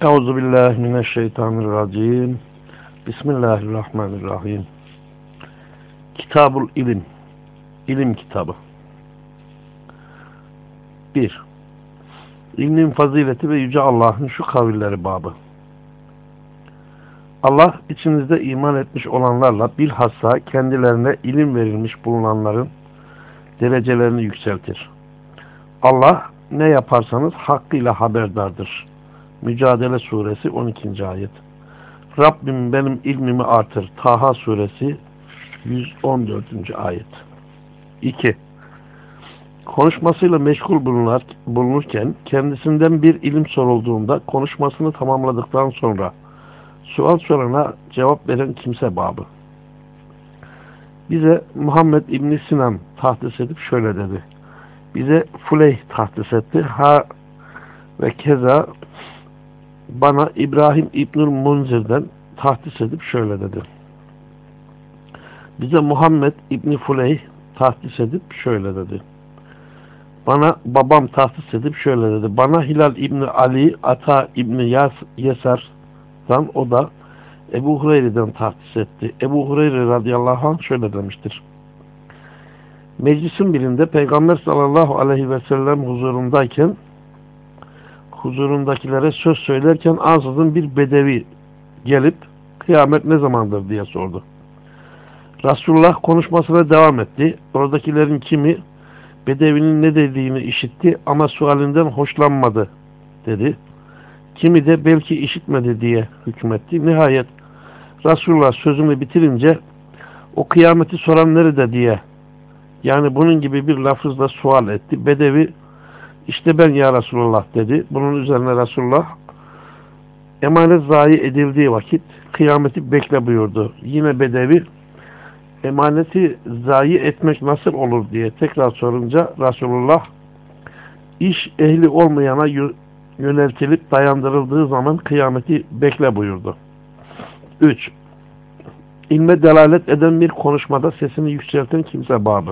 Euzubillahimineşşeytanirracim. Bismillahirrahmanirrahim. Kitabul İlim. İlim kitabı. 1. İlmin fazileti ve Yüce Allah'ın şu kavilleri babı. Allah içinizde iman etmiş olanlarla bilhassa kendilerine ilim verilmiş bulunanların derecelerini yükseltir. Allah ne yaparsanız hakkıyla haberdardır. Mücadele suresi 12. ayet. Rabbim benim ilmimi artır. Taha suresi 114. ayet. 2. Konuşmasıyla meşgul bulunurken kendisinden bir ilim sorulduğunda konuşmasını tamamladıktan sonra sual sorana cevap veren kimse babı. Bize Muhammed İbn Sinan tahdis edip şöyle dedi. Bize Fuleyh tahdis etti. Ha ve keza bana İbrahim İbnül Munzir'den tahdis edip şöyle dedi. Bize Muhammed İbni Fuleyh tahdis edip şöyle dedi. Bana babam tahdis edip şöyle dedi. Bana Hilal İbni Ali, Ata İbni Yesar'dan, o da Ebu Hureyre'den tahdis etti. Ebu Hureyre radıyallahu anh şöyle demiştir. Meclisin birinde Peygamber sallallahu aleyhi ve sellem huzurundakilere söz söylerken ansızın bir bedevi gelip kıyamet ne zamandır diye sordu. Resulullah konuşmasına devam etti. Oradakilerin kimi bedevinin ne dediğini işitti ama sualinden hoşlanmadı dedi. Kimi de belki işitmedi diye hükmetti. Nihayet Resulullah sözünü bitirince o kıyameti soran nerede diye, yani bunun gibi bir lafızla sual etti. Bedevi işte ben ya Resulullah dedi. Bunun üzerine Resulullah emanet zayi edildiği vakit kıyameti bekle buyurdu. Yine bedevi emaneti zayi etmek nasıl olur diye tekrar sorunca Resulullah iş ehli olmayana yöneltilip dayandırıldığı zaman kıyameti bekle buyurdu. 3. İlme delalet eden bir konuşmada sesini yükselten kimse babı.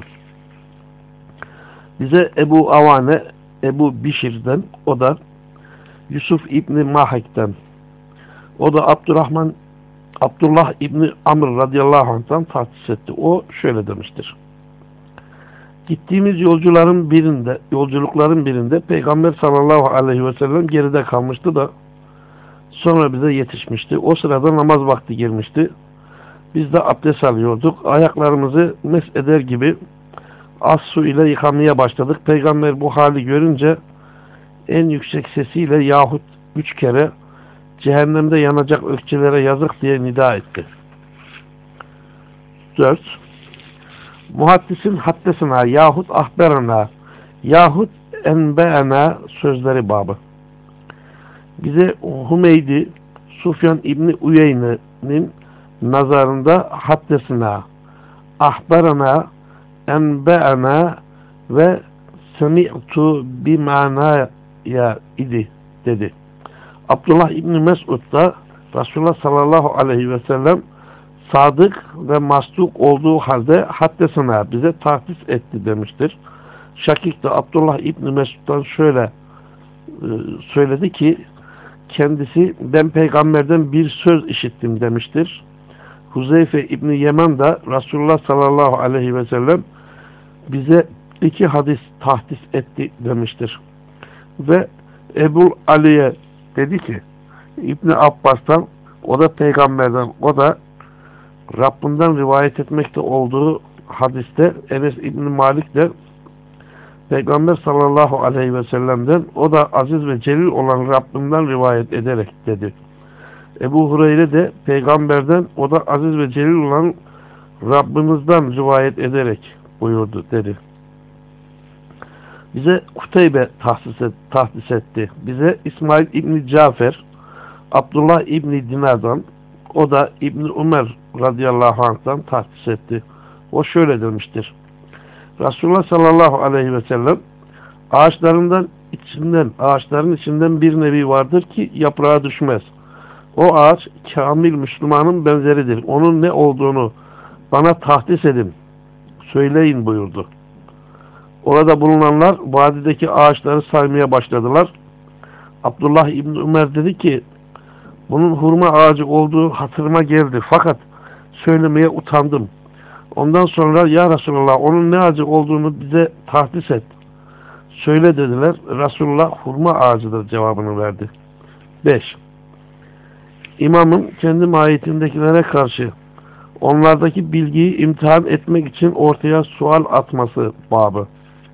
Bize Ebu Avane Ebu Bişir'den, o da Yusuf İbni Mahek'ten, o da Abdullah İbni Amr radıyallahu anh'tan tahdis etti. O şöyle demiştir. Gittiğimiz yolculukların birinde Peygamber sallallahu aleyhi ve sellem geride kalmıştı da sonra bize yetişmişti. O sırada namaz vakti gelmişti. Biz de abdest alıyorduk. Ayaklarımızı mes eder gibi az su ile yıkamaya başladık. Peygamber bu hali görünce en yüksek sesiyle yahut 3 kere cehennemde yanacak ökçelere yazık diye nida etti. 4. Muhaddisin haddesina yahut ahberana yahut enbeana sözleri babı. Bize Hümeydi Sufyan İbni Uyeyne'nin nazarında haddesina, ahberana, enbeana ve semi'tu bimanaya idi dedi. Abdullah İbni Mesud da Resulullah sallallahu aleyhi ve sellem sadık ve masduk olduğu halde haddesina bize tahdis etti demiştir. Şakik de Abdullah İbni Mesud'dan şöyle söyledi ki kendisi ben peygamberden bir söz işittim demiştir. Huzeyfe İbni Yemen de Resulullah sallallahu aleyhi ve sellem bize 2 hadis tahdis etti demiştir. Ve Ebu Ali'ye dedi ki İbni Abbas'tan, o da peygamberden, o da Rabbinden rivayet etmekte olduğu hadiste Enes İbni Malik de Peygamber sallallahu aleyhi ve sellem'den, o da aziz ve celil olan Rabbinden rivayet ederek dedi. Ebu Hureyre de peygamberden, o da aziz ve celil olan Rabbimizden rivayet ederek buyurdu dedi. Bize Kuteybe tahdis etti. Bize İsmail İbni Cafer, Abdullah İbni Dinar'dan, o da İbni Ömer radıyallahu anh'tan tahdis etti. O şöyle demiştir. Resulullah sallallahu aleyhi ve sellem ağaçların içinden bir nevi vardır ki yaprağa düşmez. O ağaç kamil Müslümanın benzeridir. Onun ne olduğunu bana tahdis edin, söyleyin buyurdu. Orada bulunanlar vadideki ağaçları saymaya başladılar. Abdullah İbni Ömer dedi ki Bunun hurma ağacı olduğu hatırıma geldi. Fakat söylemeye utandım. Ondan sonra ya Resulallah onun ne ağacı olduğunu bize tahdis et. Söyle dediler. Resulullah hurma ağacıdır cevabını verdi. 5. İmamın kendi mahiyetindekilere karşı onlardaki bilgiyi imtihan etmek için ortaya sual atması babı.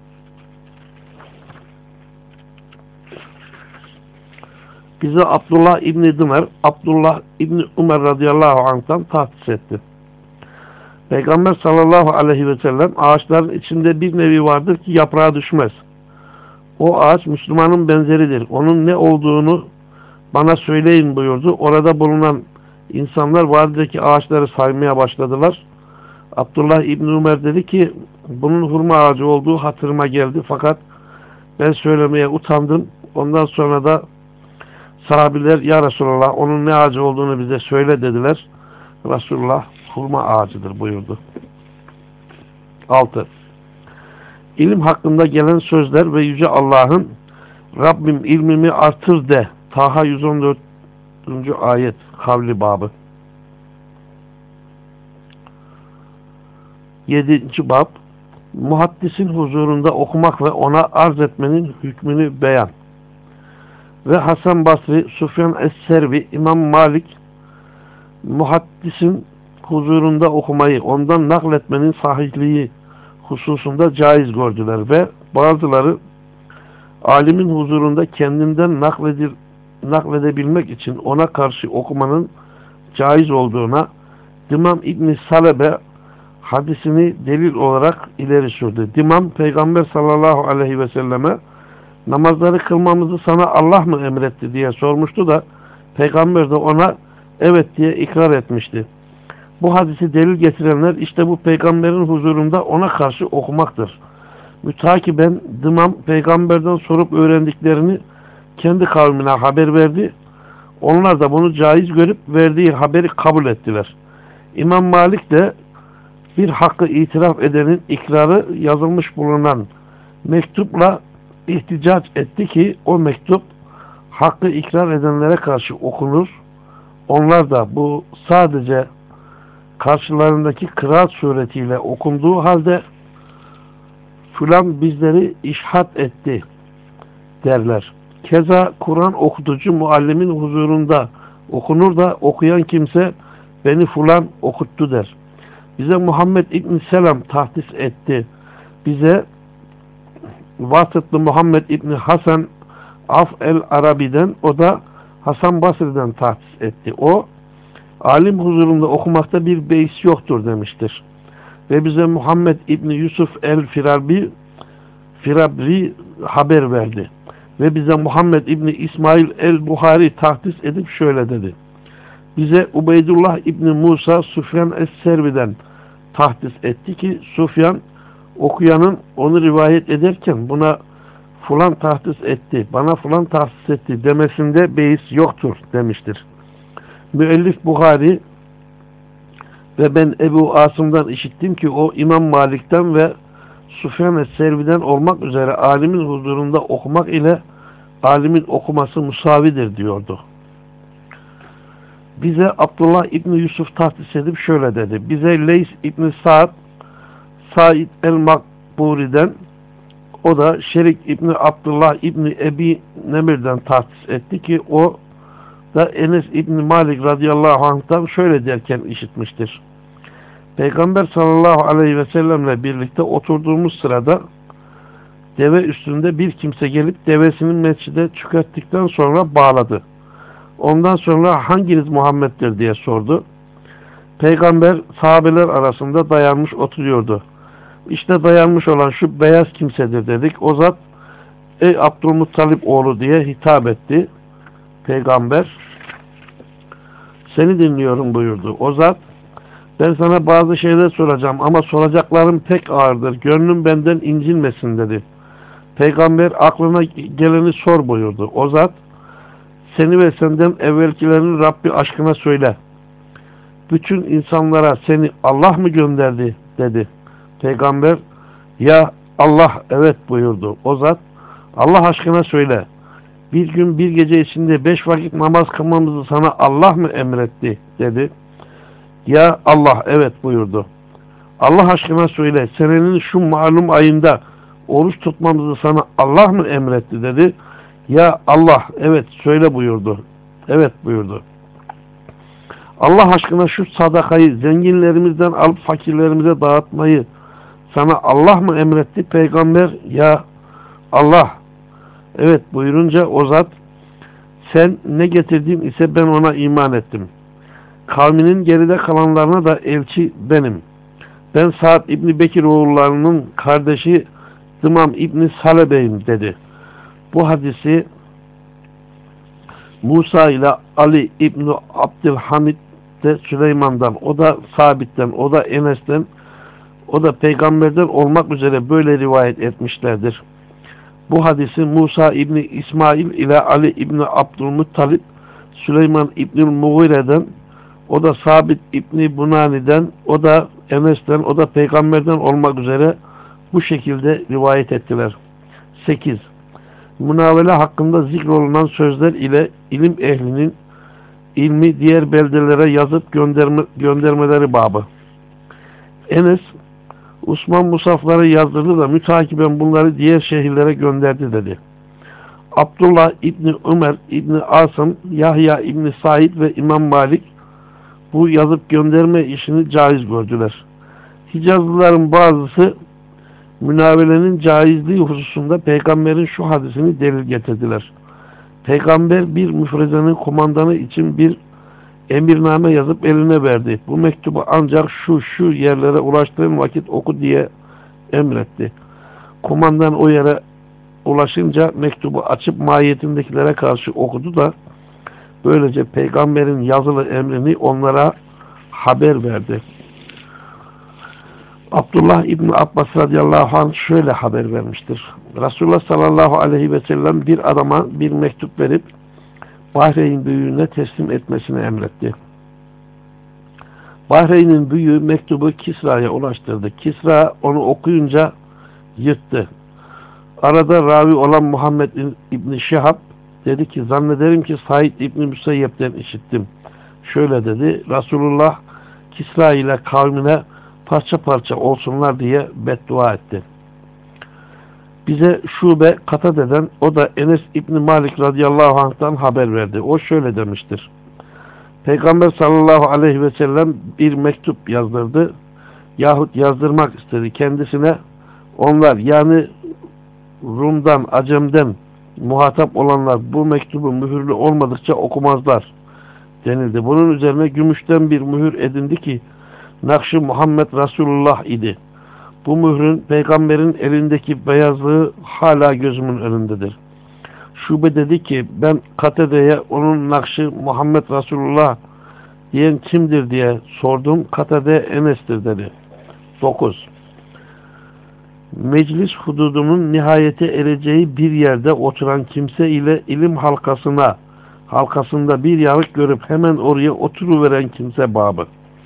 Bize Abdullah İbni Dimer, Abdullah İbni Ömer radıyallahu anh'tan tahsis etti. Peygamber sallallahu aleyhi ve sellem ağaçların içinde bir nevi vardır ki yaprağı düşmez. O ağaç Müslümanın benzeridir. Onun ne olduğunu bana söyleyin buyurdu. Orada bulunan insanlar vadideki ağaçları saymaya başladılar. Abdullah İbni Ömer dedi ki bunun hurma ağacı olduğu hatırıma geldi. Fakat ben söylemeye utandım. Ondan sonra da sahabiler ya Resulallah onun ne ağacı olduğunu bize söyle dediler. Resulullah hurma ağacıdır buyurdu. 6. İlim hakkında gelen sözler ve Yüce Allah'ın Rabbim ilmimi artır de Taha 114. ayet kavli babı. 7. bab muhaddisin huzurunda okumak ve ona arz etmenin hükmünü beyan. Ve Hasan Basri, Sufyan Es-Servi, İmam Malik muhaddisin huzurunda okumayı, ondan nakletmenin sahihliği hususunda caiz gördüler ve bazıları alimin huzurunda kendinden nakledebilmek için ona karşı okumanın caiz olduğuna Dimam İbn-i Salebe hadisini delil olarak ileri sürdü. Dimam Peygamber sallallahu aleyhi ve selleme namazları kılmamızı sana Allah mı emretti diye sormuştu da Peygamber de ona evet diye ikrar etmişti. Bu hadisi delil getirenler işte bu peygamberin huzurunda ona karşı okumaktır. Mütakiben Dimam peygamberden sorup öğrendiklerini kendi kavmine haber verdi. Onlar da bunu caiz görüp verdiği haberi kabul ettiler. İmam Malik de bir hakkı itiraf edenin ikrarı yazılmış bulunan mektupla ihticac etti ki o mektup hakkı ikrar edenlere karşı okunur. Onlar da bu sadece karşılarındaki kıraat suretiyle okunduğu halde filan bizleri işhat etti derler. Keza Kur'an okutucu muallimin huzurunda okunur da okuyan kimse beni filan okuttu der. Bize Muhammed İbn Selam tahdis etti. Bize Vasıtlı Muhammed İbni Hasan Af el-Arabi'den, o da Hasan Basri'den tahdis etti. O, alim huzurunda okumakta bir beis yoktur demiştir. Ve bize Muhammed İbni Yusuf el-Firabri haber verdi. Ve bize Muhammed İbni İsmail el-Buhari tahdis edip şöyle dedi. Bize Ubeydullah İbni Musa Sufyan es-Servi'den tahdis etti ki Sufyan okuyanın onu rivayet ederken buna fulan tahdis etti, bana fulan tahdis etti demesinde beis yoktur demiştir. Müellif Buhari ve ben Ebu Asım'dan işittim ki o İmam Malik'ten ve Sufyan es-Servi'den olmak üzere alimin huzurunda okumak ile alimin okuması musavidir diyordu. Bize Abdullah İbni Yusuf tahdis edip şöyle dedi. Bize Leys İbni Said el-Makburi'den, o da Şerik İbni Abdullah İbni Ebi Nemir'den tahdis etti ki o da Enes İbni Malik radıyallahu anh'tan şöyle derken işitmiştir. Peygamber sallallahu aleyhi ve sellemle birlikte oturduğumuz sırada deve üstünde bir kimse gelip devesini mescide çökerttikten sonra bağladı. Ondan sonra hanginiz Muhammed'dir diye sordu. Peygamber sahabeler arasında dayanmış oturuyordu. İşte dayanmış olan şu beyaz kimsedir dedik. O zat ey Abdülmuttalip oğlu diye hitap etti. Peygamber seni dinliyorum buyurdu. O zat ben sana bazı şeyler soracağım ama soracaklarım pek ağırdır. Gönlüm benden incinmesin dedi. Peygamber aklına geleni sor buyurdu. O zat seni ve senden evvelkilerin Rabbi aşkına söyle. Bütün insanlara seni Allah mı gönderdi dedi. Peygamber ya Allah evet buyurdu. O zat Allah aşkına söyle. Bir gün bir gece içinde 5 vakit namaz kılmamızı sana Allah mı emretti dedi. Ya Allah, evet buyurdu. Allah aşkına söyle, senenin şu malum ayında oruç tutmamızı sana Allah mı emretti dedi. Ya Allah, evet söyle buyurdu. Evet buyurdu. Allah aşkına şu sadakayı zenginlerimizden alıp fakirlerimize dağıtmayı sana Allah mı emretti? Peygamber ya Allah, evet buyurunca o zat, sen ne getirdin ise ben ona iman ettim. Kavminin geride kalanlarına da elçi benim. Ben Sa'd İbni Bekir oğullarının kardeşi Dımam İbni Salebe'yim dedi. Bu hadisi Musa ile Ali İbni Abdülhamid de Süleyman'dan, o da Sabit'ten, o da Enes'ten, o da peygamberden olmak üzere böyle rivayet etmişlerdir. Bu hadisi Musa İbni İsmail ile Ali İbni Abdülmuttalib, Süleyman İbni Mughire'den, o da Sabit İbni Bunani'den, o da Enes'ten, o da peygamberden olmak üzere bu şekilde rivayet ettiler. 8. Münavele hakkında zikrolunan sözler ile ilim ehlinin ilmi diğer beldelere yazıp göndermeleri babı. Enes, Osman musafları yazdırdı da mütakiben bunları diğer şehirlere gönderdi dedi. Abdullah İbni Ömer İbni Asım, Yahya İbni Said ve İmam Malik bu yazıp gönderme işini caiz gördüler. Hicazlıların bazısı münavelenin caizliği hususunda peygamberin şu hadisini delil getirdiler. Peygamber bir müfrezenin kumandanı için bir emirname yazıp eline verdi. Bu mektubu ancak şu yerlere ulaştığın vakit oku diye emretti. Kumandan o yere ulaşınca mektubu açıp mahiyetindekilere karşı okudu da böylece peygamberin yazılı emrini onlara haber verdi. Abdullah İbni Abbas radıyallahu anh şöyle haber vermiştir. Resulullah sallallahu aleyhi ve sellem bir adama bir mektup verip Bahreyn büyüğüne teslim etmesini emretti. Bahreyn'in büyüğü mektubu Kisra'ya ulaştırdı. Kisra onu okuyunca yırttı. Arada ravi olan Muhammed İbni Şihab dedi ki, zannederim ki Said İbni Müseyyep'ten işittim. Şöyle dedi, Resulullah Kisra ile kavmine parça parça olsunlar diye beddua etti. Bize Şube Katade'den, o da Enes İbni Malik radıyallahu anh'tan haber verdi. O şöyle demiştir. Peygamber sallallahu aleyhi ve sellem bir mektup yazdırdı yahut yazdırmak istedi kendisine. Onlar yani Rum'dan, Acem'den muhatap olanlar bu mektubu mühürlü olmadıkça okumazlar denildi. Bunun üzerine gümüşten bir mühür edindi ki Nakş-ı Muhammed Resulullah idi. Bu mührün peygamberin elindeki beyazlığı hala gözümün önündedir. Şube dedi ki, ben Katade'ye onun Nakş-ı Muhammed Resulullah diyen kimdir diye sordum. Katade Enes'tir dedi. 9. Meclis hududunun nihayete ereceği bir yerde oturan kimse ile ilim halkasında bir yarık görüp hemen oraya oturuveren kimse babı.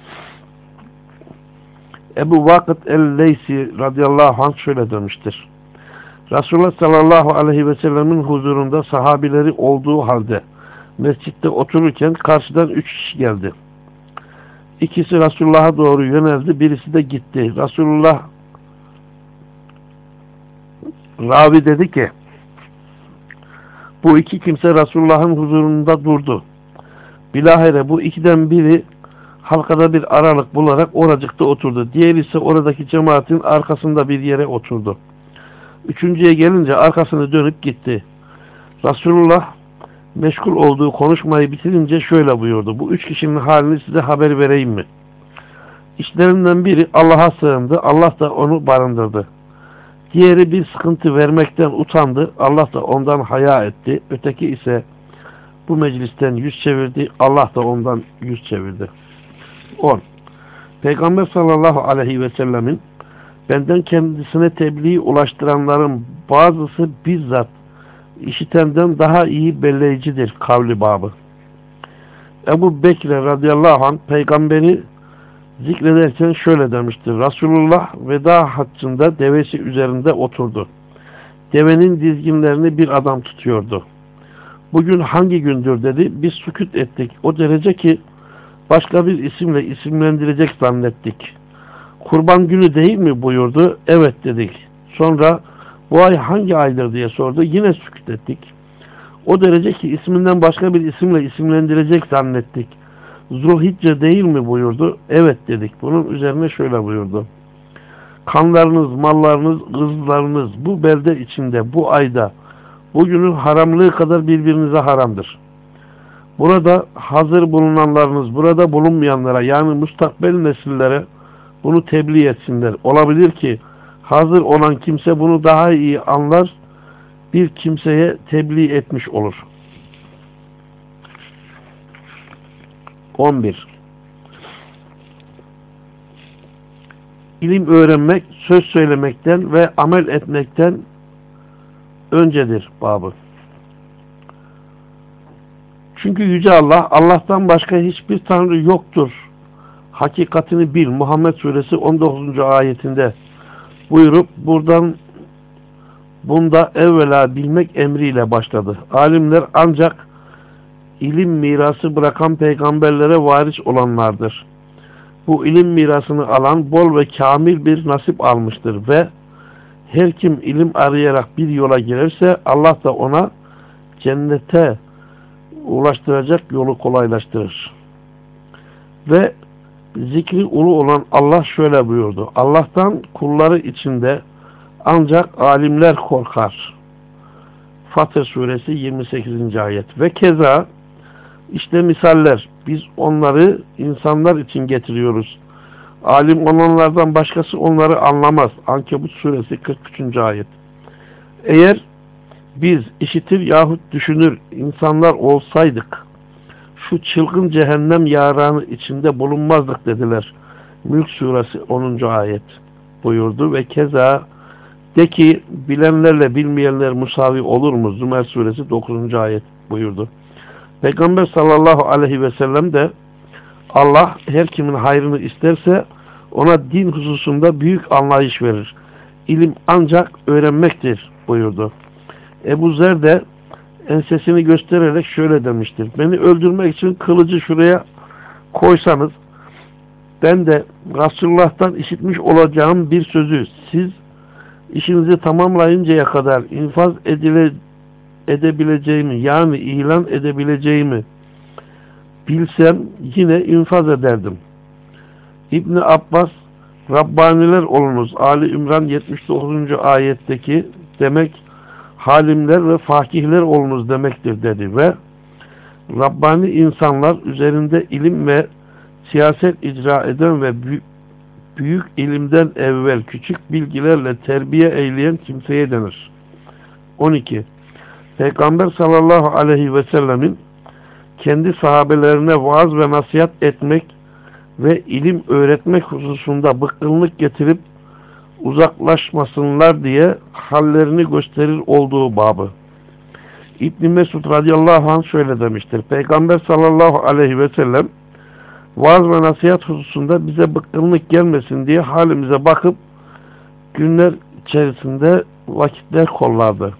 Ebu Vakıt el-Leysi radıyallahu anh şöyle demiştir. Resulullah sallallahu aleyhi ve sellemin huzurunda sahabileri olduğu halde mescitte otururken karşıdan 3 kişi geldi. İkisi Resulullah'a doğru yöneldi, birisi de gitti. Resulullah ravi dedi ki, bu iki kimse Resulullah'ın huzurunda durdu. Bilahare bu ikiden biri halkada bir aralık bularak oracıkta oturdu. Diğeri ise oradaki cemaatin arkasında bir yere oturdu. Üçüncüye gelince arkasını dönüp gitti. Resulullah meşgul olduğu konuşmayı bitirince şöyle buyurdu. Bu 3 kişinin halini size haber vereyim mi? İşlerinden biri Allah'a sığındı. Allah da onu barındırdı. Diğeri bir sıkıntı vermekten utandı. Allah da ondan haya etti. Öteki ise bu meclisten yüz çevirdi. Allah da ondan yüz çevirdi. 10. Peygamber sallallahu aleyhi ve sellemin benden kendisine tebliğ ulaştıranların bazısı bizzat işitenden daha iyi belleyicidir kavli babı. Ebu Bekir radıyallahu anh peygamberi zikrederken şöyle demiştir. Resulullah veda haccında devesi üzerinde oturdu. Devenin dizginlerini bir adam tutuyordu. Bugün hangi gündür dedi. Biz sükût ettik. O derece ki başka bir isimle isimlendirecek zannettik. Kurban günü değil mi buyurdu. Evet dedik. Sonra bu ay hangi aydır diye sordu. Yine sükût ettik. O derece ki isminden başka bir isimle isimlendirecek zannettik. Zulhicce değil mi buyurdu. Evet dedik. Bunun üzerine şöyle buyurdu. Kanlarınız, mallarınız, kızlarınız bu belde içinde, bu ayda, bugünün haramlığı kadar birbirinize haramdır. Burada hazır bulunanlarınız, burada bulunmayanlara, yani müstakbel nesillere bunu tebliğ etsinler. Olabilir ki hazır olan kimse bunu daha iyi anlar, bir kimseye tebliğ etmiş olur. 11. İlim öğrenmek, söz söylemekten ve amel etmekten öncedir babı. Çünkü Yüce Allah, Allah'tan başka hiçbir tanrı yoktur. Hakikatini bil. Muhammed Suresi 19. ayetinde buyurup bunda evvela bilmek emriyle başladı. Alimler ancak ilim mirası bırakan peygamberlere varis olanlardır. Bu ilim mirasını alan bol ve kamil bir nasip almıştır ve her kim ilim arayarak bir yola girerse Allah da ona cennete ulaştıracak yolu kolaylaştırır. Ve zikri ulu olan Allah şöyle buyurdu. Allah'tan kulları içinde ancak alimler korkar. Fatır Suresi 28. ayet. Ve keza işte misaller. Biz onları insanlar için getiriyoruz. Alim olanlardan başkası onları anlamaz. Ankebut Suresi 43. ayet. Eğer biz işitir yahut düşünür insanlar olsaydık şu çılgın cehennem yaranı içinde bulunmazdık dediler. Mülk Suresi 10. ayet buyurdu ve keza de ki bilenlerle bilmeyenler musavi olur mu? Zümer Suresi 9. ayet buyurdu. Peygamber sallallahu aleyhi ve sellem de Allah her kimin hayrını isterse ona din hususunda büyük anlayış verir. İlim ancak öğrenmektir buyurdu. Ebu Zer de ensesini göstererek şöyle demiştir. Beni öldürmek için kılıcı şuraya koysanız ben de Resulullah'tan işitmiş olacağım bir sözü siz işinizi tamamlayıncaya kadar infaz edebileceğimi yani ilan edebileceğimi bilsem yine infaz ederdim. İbni Abbas Rabbaniler olunuz Ali İmran 79. ayetteki demek halimler ve fakihler olunuz demektir dedi ve Rabbani insanlar üzerinde ilim ve siyaset icra eden ve büyük ilimden evvel küçük bilgilerle terbiye eyleyen kimseye denir. 12. Peygamber sallallahu aleyhi ve sellemin kendi sahabelerine vaaz ve nasihat etmek ve ilim öğretmek hususunda bıkkınlık getirip uzaklaşmasınlar diye hallerini gösterir olduğu babı. İbn Mesud radıyallahu anh şöyle demiştir. Peygamber sallallahu aleyhi ve sellem vaaz ve nasihat hususunda bize bıkkınlık gelmesin diye halimize bakıp günler içerisinde vakitler kollardı.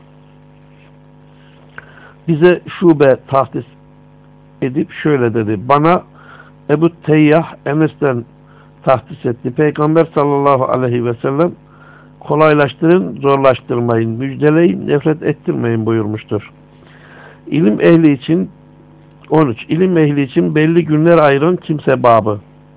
Bize şube tahsis edip şöyle dedi. Bana Ebu Teyyah Enes'ten tahsis etti. Peygamber sallallahu aleyhi ve sellem kolaylaştırın, zorlaştırmayın, müjdeleyin, nefret ettirmeyin buyurmuştur. İlim ehli için 13. İlim ehli için belli günler ayıran kimse babı.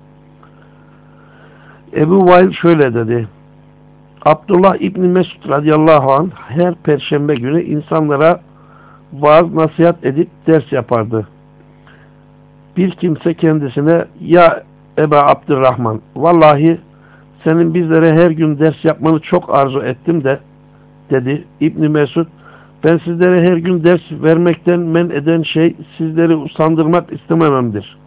Ebu Vail şöyle dedi. Abdullah İbni Mesud radıyallahu anh her perşembe günü insanlara vaaz nasihat edip ders yapardı. Bir kimse kendisine ya Eba Abdurrahman vallahi senin bizlere her gün ders yapmanı çok arzu ettim de dedi. İbni Mesud ben sizlere her gün ders vermekten men eden şey sizleri usandırmak istemememdir.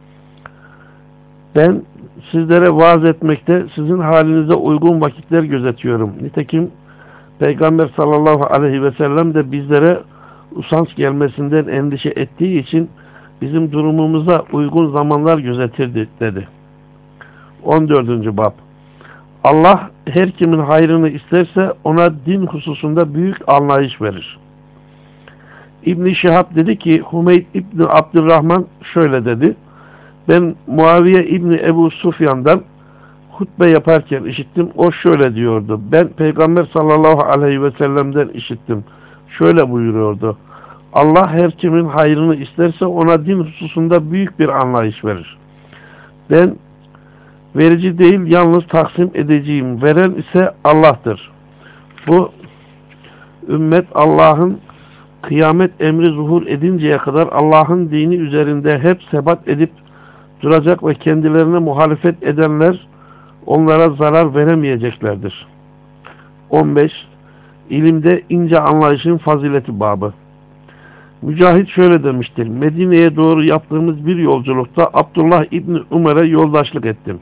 Ben sizlere vaaz etmekte sizin halinize uygun vakitler gözetiyorum. Nitekim Peygamber sallallahu aleyhi ve sellem de bizlere usanç gelmesinden endişe ettiği için bizim durumumuza uygun zamanlar gözetirdi dedi. 14. bab. Allah her kimin hayrını isterse ona din hususunda büyük anlayış verir. İbn-i Şihab dedi ki Hümeyd İbni Abdurrahman şöyle dedi. Ben Muaviye İbni Ebu Sufyan'dan hutbe yaparken işittim. O şöyle diyordu. Ben Peygamber sallallahu aleyhi ve sellem'den işittim. Şöyle buyuruyordu. Allah her kimin hayrını isterse ona din hususunda büyük bir anlayış verir. Ben verici değil yalnız taksim edeceğim. Veren ise Allah'tır. Bu ümmet Allah'ın kıyamet emri zuhur edinceye kadar Allah'ın dini üzerinde hep sebat edip duracak ve kendilerine muhalefet edenler onlara zarar veremeyeceklerdir. 15. İlimde ince anlayışın fazileti babı. Mücahit şöyle demiştir. Medine'ye doğru yaptığımız bir yolculukta Abdullah İbni Umer'e yoldaşlık ettim.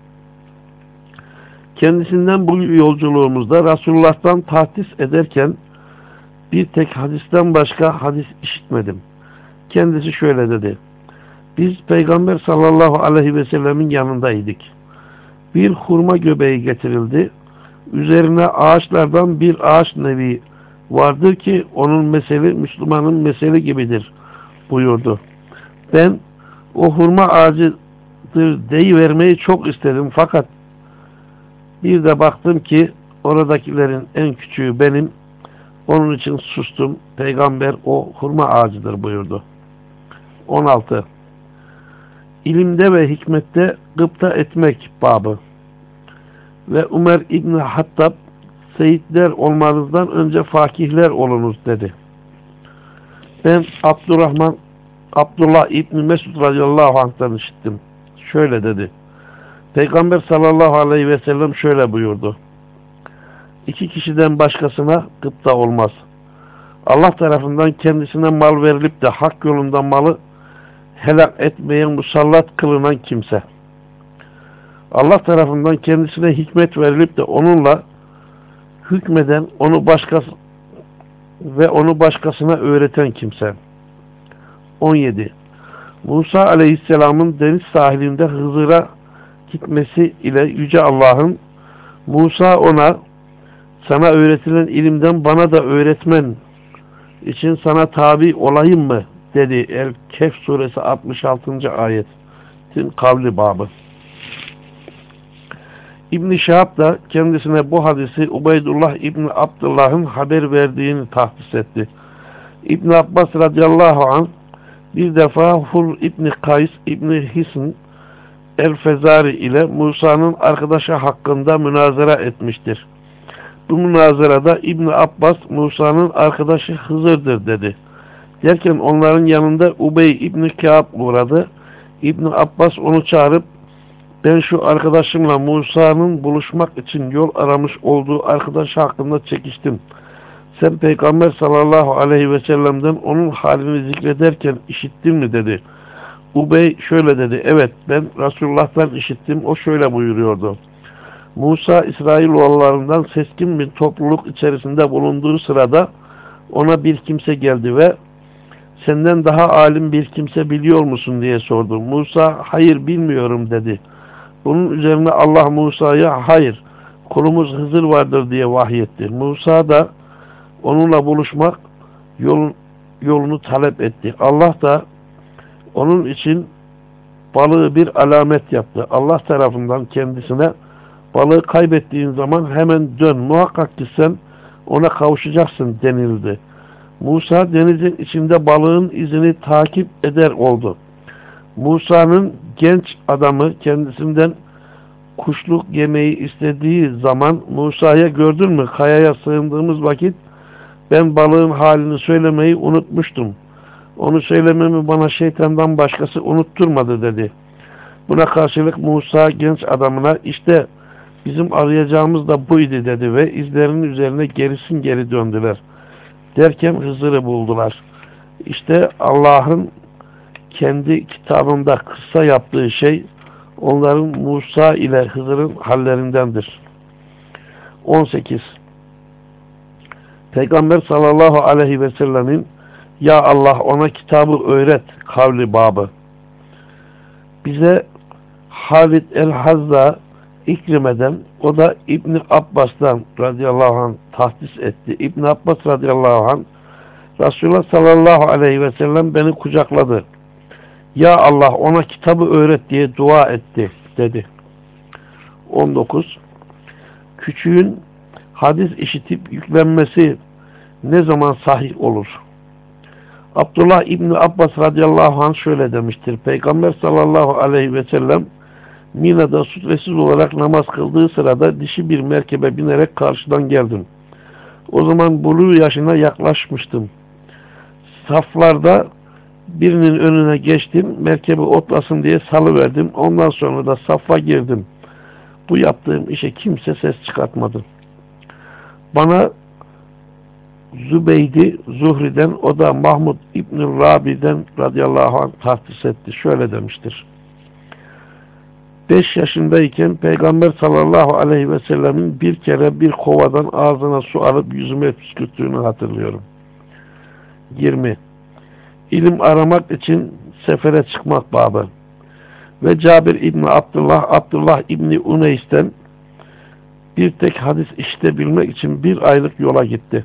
Kendisinden bu yolculuğumuzda Resulullah'tan tahdis ederken bir tek hadisten başka hadis işitmedim. Kendisi şöyle dedi. Biz Peygamber sallallahu aleyhi ve sellemin yanındaydık. Bir hurma göbeği getirildi. Üzerine ağaçlardan bir ağaç nevi vardır ki onun meseli Müslümanın meseli gibidir buyurdu. Ben o hurma ağacıdır deyivermeyi çok istedim fakat bir de baktım ki oradakilerin en küçüğü benim. Onun için sustum. Peygamber o hurma ağacıdır buyurdu. 16. İlimde ve hikmette gıpta etmek babı. Ve Ömer İbni Hattab seyitler olmanızdan önce fakihler olunuz dedi. Ben Abdullah İbni Mesud radıyallahu anh'tan işittim. Şöyle dedi. Peygamber sallallahu aleyhi ve sellem şöyle buyurdu. İki kişiden başkasına gıpta olmaz. Allah tarafından kendisine mal verilip de hak yolunda malı helak etmeyen musallat kılınan kimse. Allah tarafından kendisine hikmet verilip de onunla hükmeden onu başkasına öğreten kimse. 17. Musa aleyhisselamın deniz sahilinde Hızır'a gitmesi ile Yüce Allah'ın Musa ona sana öğretilen ilimden bana da öğretmen için sana tabi olayım mı dedi. El-Kehf suresi 66. ayetin kavli babı. İbn-i Şihab da kendisine bu hadisi Ubeydullah İbni Abdullah'ın haber verdiğini tahdis etti. İbn Abbas radıyallahu anh bir defa Hur İbni Kays İbni Hisn El-Fezari ile Musa'nın arkadaşı hakkında münazara etmiştir. Bu münazarada İbn Abbas Musa'nın arkadaşı Hızır'dır dedi. Derken onların yanında Ubey İbni Kâb uğradı. İbn Abbas onu çağırıp ben şu arkadaşımla Musa'nın buluşmak için yol aramış olduğu arkadaşı hakkında çekiştim. Sen Peygamber sallallahu aleyhi ve sellem'den onun halini zikrederken işittin mi dedi. Ubey şöyle dedi. Evet ben Resulullah'tan işittim. O şöyle buyuruyordu. Musa İsrailoğullarından seskin bir topluluk içerisinde bulunduğu sırada ona bir kimse geldi ve senden daha alim bir kimse biliyor musun diye sordu. Musa hayır bilmiyorum dedi. Bunun üzerine Allah Musa'ya hayır kulumuz Hızır vardır diye vahyetti. Musa da onunla buluşmak yolunu talep etti. Allah da onun için balığı bir alamet yaptı. Allah tarafından kendisine balığı kaybettiğin zaman hemen dön. Muhakkak ki sen ona kavuşacaksın denildi. Musa denizin içinde balığın izini takip eder oldu. Musa'nın genç adamı kendisinden kuşluk yemeği istediği zaman Musa'ya gördün mü kayaya sığındığımız vakit ben balığın halini söylemeyi unutmuştum. Onu söylememi bana şeytandan başkası unutturmadı dedi. Buna karşılık Musa genç adamına işte bizim arayacağımız da buydu dedi ve izlerinin üzerine gerisin geri döndüler. Derken Hızır'ı buldular. İşte Allah'ın kendi kitabında kısa yaptığı şey onların Musa ile Hızır'ın hallerindendir. 18. Peygamber sallallahu aleyhi ve sellemin ya Allah ona kitabı öğret kavli babı. Bize Halid el-Hazza İkrime'den o da İbni Abbas'tan radıyallahu anh tahdis etti. İbni Abbas radıyallahu anh Resulullah sallallahu aleyhi ve sellem beni kucakladı. Ya Allah ona kitabı öğret diye dua etti dedi. 19. Küçüğün hadis işitip yüklenmesi ne zaman sahih olur? Abdullah İbni Abbas radıyallahu anh şöyle demiştir. Peygamber sallallahu aleyhi ve sellem Mina'da sutresiz olarak namaz kıldığı sırada dişi bir merkebe binerek karşıdan geldim. O zaman buluğ yaşına yaklaşmıştım. Saflarda birinin önüne geçtim. Merkebi otlasın diye salıverdim. Ondan sonra da saffa girdim. Bu yaptığım işe kimse ses çıkartmadı. Bana Zübeydi Zuhri'den, o da Mahmud İbn-i Rabi'den radıyallahu anh tahsis etti. Şöyle demiştir. 5 yaşındayken Peygamber sallallahu aleyhi ve sellemin bir kere bir kovadan ağzına su alıp yüzüme püskürttüğünü hatırlıyorum. 20. İlim aramak için sefere çıkmak babı. Ve Cabir İbni Abdullah İbni Uneys'ten bir tek hadis işitebilmek için bir aylık yola gitti.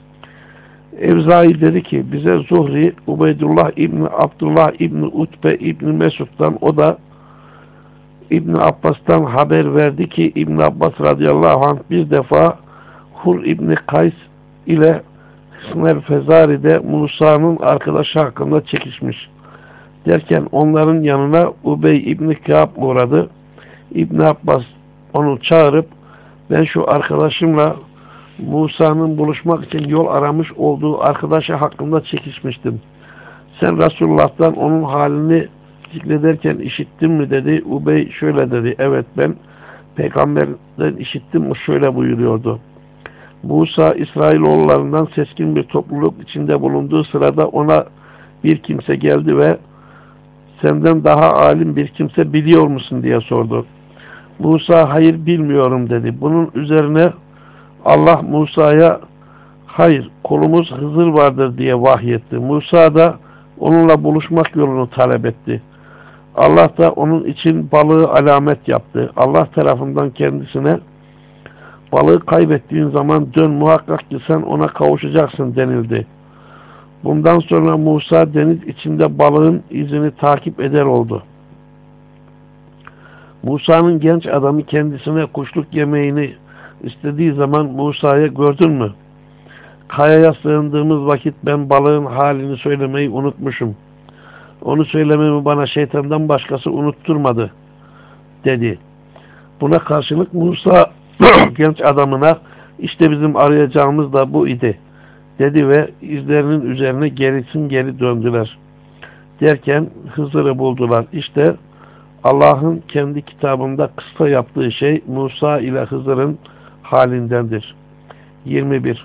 Evzai dedi ki bize Zuhri, Ubeydullah İbni Abdullah İbni Utbe İbni Mesud'dan, o da İbni Abbas'tan haber verdi ki İbni Abbas radıyallahu anh bir defa Hur İbni Kays ile Hısnel Fezari'de Musa'nın arkadaşı hakkında çekişmiş. Derken onların yanına Ubey İbni Kâb uğradı. İbni Abbas onu çağırıp ben şu arkadaşımla Musa'nın buluşmak için yol aramış olduğu arkadaşı hakkında çekişmiştim. Sen Resulullah'tan onun halini zikrederken işittin mi dedi. Ubey şöyle dedi. Evet ben peygamberden işittim. O şöyle buyuruyordu. Musa İsrailoğullarından seskin bir topluluk içinde bulunduğu sırada ona bir kimse geldi ve senden daha alim bir kimse biliyor musun diye sordu. Musa hayır bilmiyorum dedi. Bunun üzerine Allah Musa'ya hayır kulumuz Hızır vardır diye vahyetti. Musa da onunla buluşmak yolunu talep etti. Allah da onun için balığı alamet yaptı. Allah tarafından kendisine balığı kaybettiğin zaman dön muhakkak ki sen ona kavuşacaksın denildi. Bundan sonra Musa deniz içinde balığın izini takip eder oldu. Musa'nın genç adamı kendisine kuşluk yemeğini istediği zaman Musa'ya gördün mü? Kayaya sığındığımız vakit ben balığın halini söylemeyi unutmuşum. Onu söylememi bana şeytandan başkası unutturmadı dedi. Buna karşılık Musa genç adamına işte bizim arayacağımız da bu idi dedi ve izlerinin üzerine geri döndüler. Derken Hızır'ı buldular. İşte Allah'ın kendi kitabında kısa yaptığı şey Musa ile Hızır'ın halindendir. 21.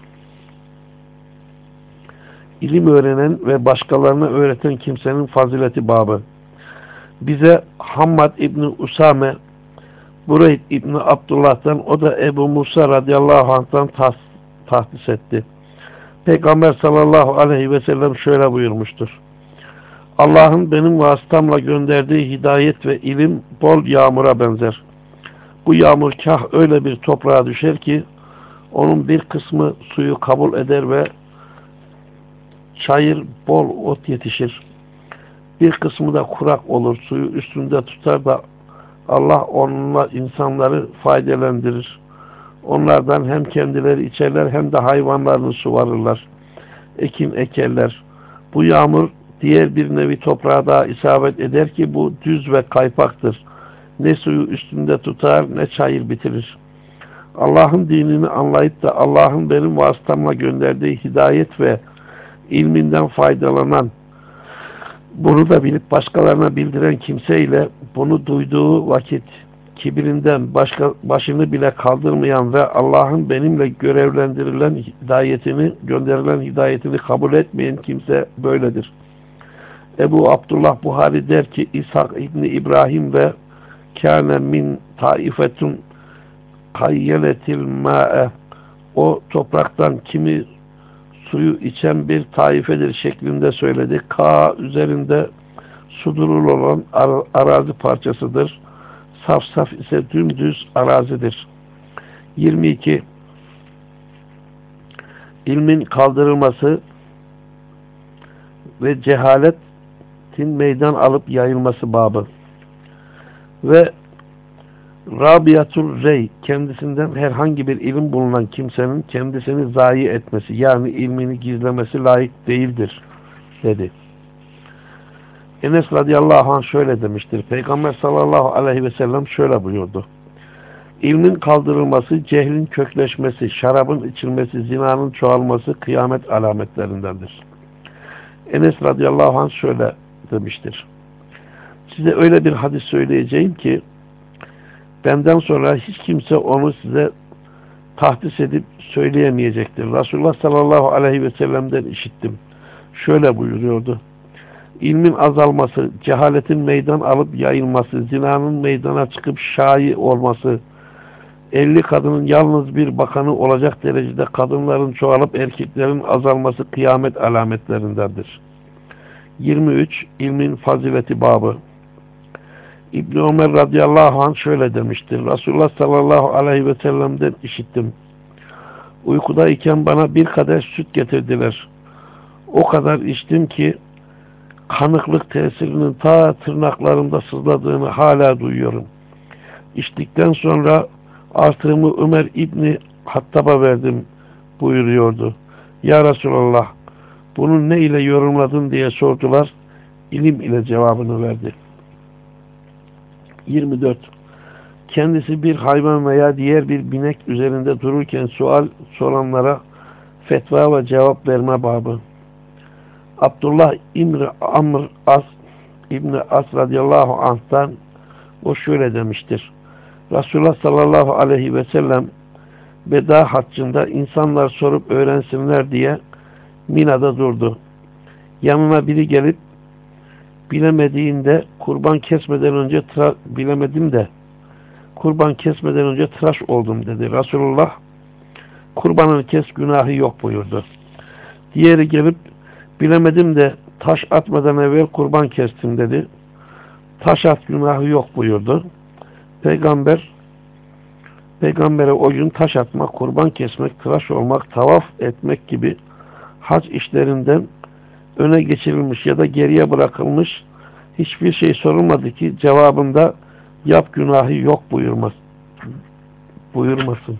İlim öğrenen ve başkalarına öğreten kimsenin fazileti babı. Bize Hammad İbni Usame, Bureyd İbni Abdullah'tan, o da Ebu Musa radıyallahu anh'tan tahsis etti. Peygamber sallallahu aleyhi ve sellem şöyle buyurmuştur. Allah'ın benim vasıtamla gönderdiği hidayet ve ilim bol yağmura benzer. Bu yağmur kah öyle bir toprağa düşer ki onun bir kısmı suyu kabul eder ve çayır bol ot yetişir. Bir kısmı da kurak olur, suyu üstünde tutar da Allah onunla insanları faydalandırır. Onlardan hem kendileri içerler hem de hayvanlarını suvarırlar. Ekin ekerler. Bu yağmur diğer bir nevi toprağa daha isabet eder ki bu düz ve kaypaktır. Ne suyu üstünde tutar ne çayır bitirir. Allah'ın dinini anlayıp da Allah'ın benim vasıtamla gönderdiği hidayet ve ilminden faydalanan, bunu da bilip başkalarına bildiren kimseyle bunu duyduğu vakit kibirinden başını bile kaldırmayan ve Allah'ın benimle görevlendirilen gönderilen hidayetini kabul etmeyen kimse böyledir. Ebu Abdullah Buhari der ki İshak İbni İbrahim ve kâne min taifetun kayyeletil mâ'e, o topraktan kimi suyu içen bir taifedir şeklinde söyledi. Ka üzerinde sudurul olan arazi parçasıdır. Saf ise dümdüz arazidir. 22. İlmin kaldırılması ve cehaletin meydan alıp yayılması babı. Ve Rabiatul Rey, kendisinden herhangi bir ilim bulunan kimsenin kendisini zayi etmesi, yani ilmini gizlemesi layık değildir dedi. Enes radıyallahu anh şöyle demiştir. Peygamber sallallahu aleyhi ve sellem şöyle buyurdu. İlmin kaldırılması, cehlin kökleşmesi, şarabın içilmesi, zinanın çoğalması kıyamet alametlerindendir. Enes radıyallahu anh şöyle demiştir. Size öyle bir hadis söyleyeceğim ki benden sonra hiç kimse onu size tahdis edip söyleyemeyecektir. Resulullah sallallahu aleyhi ve sellem'den işittim. Şöyle buyuruyordu. İlmin azalması, cehaletin meydan alıp yayılması, zinanın meydana çıkıp şai olması, 50 kadının yalnız bir bakanı olacak derecede kadınların çoğalıp erkeklerin azalması kıyamet alametlerindendir. 23. İlmin fazileti babı. İbn Ömer radıyallahu anh şöyle demiştir. Resulullah sallallahu aleyhi ve sellem'den işittim. Uykudayken bana bir kadeh süt getirdiler. O kadar içtim ki kanıklık tesirinin ta tırnaklarımda sızladığını hala duyuyorum. İçtikten sonra artığımı Ömer İbni Hattab'a verdim buyuruyordu. Ya Resulallah, bunu ne ile yorumladın diye sordular. İlim ile cevabını verdi. 24. Kendisi bir hayvan veya diğer bir binek üzerinde dururken sual soranlara fetva ve cevap verme babı. Abdullah İbni As radıyallahu anh'tan o şöyle demiştir. Resulullah sallallahu aleyhi ve sellem veda haccında insanlar sorup öğrensinler diye Mina'da durdu. Yanına biri gelip bilemediğinde kurban kesmeden önce tıraş oldum dedi. Resulullah kurbanını kes, günahı yok buyurdu. Diğeri gelip bilemedim de taş atmadan evvel kurban kestim dedi. Taş at, günahı yok buyurdu. Peygamber'e o gün taş atmak, kurban kesmek, tıraş olmak, tavaf etmek gibi hac işlerinden öne geçirilmiş ya da geriye bırakılmış hiçbir şey sorulmadı ki cevabında yap, günahı yok buyurmasın.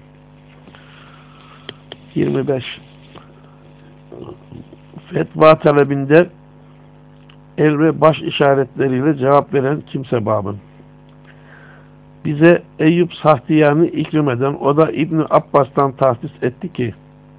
25. Fetva talebinde el ve baş işaretleriyle cevap veren kimse babın. Bize Eyüp Sahtiyani İkrime'den, o da İbni Abbas'tan tahsis etti ki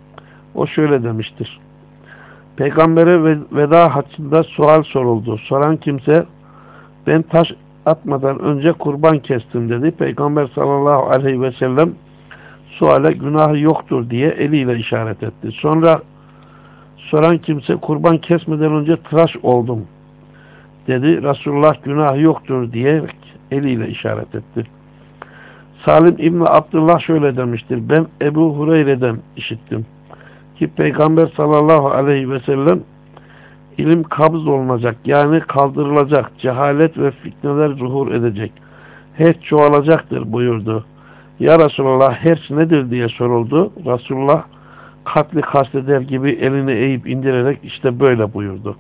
o şöyle demiştir. Peygamber'e veda haccında sual soruldu. Soran kimse ben taş atmadan önce kurban kestim dedi. Peygamber sallallahu aleyhi ve sellem suale günahı yoktur diye eliyle işaret etti. Sonra soran kimse kurban kesmeden önce tıraş oldum dedi. Resulullah günahı yoktur diye eliyle işaret etti. Salim İbni Abdullah şöyle demiştir. Ben Ebu Hureyre'den işittim ki Peygamber sallallahu aleyhi ve sellem ilim kabz olunacak, yani kaldırılacak, cehalet ve fitneler zuhur edecek, herç çoğalacaktır buyurdu. Ya Resulallah, herç nedir diye soruldu. Resulullah katli kasteder gibi elini eğip indirerek işte böyle buyurdu.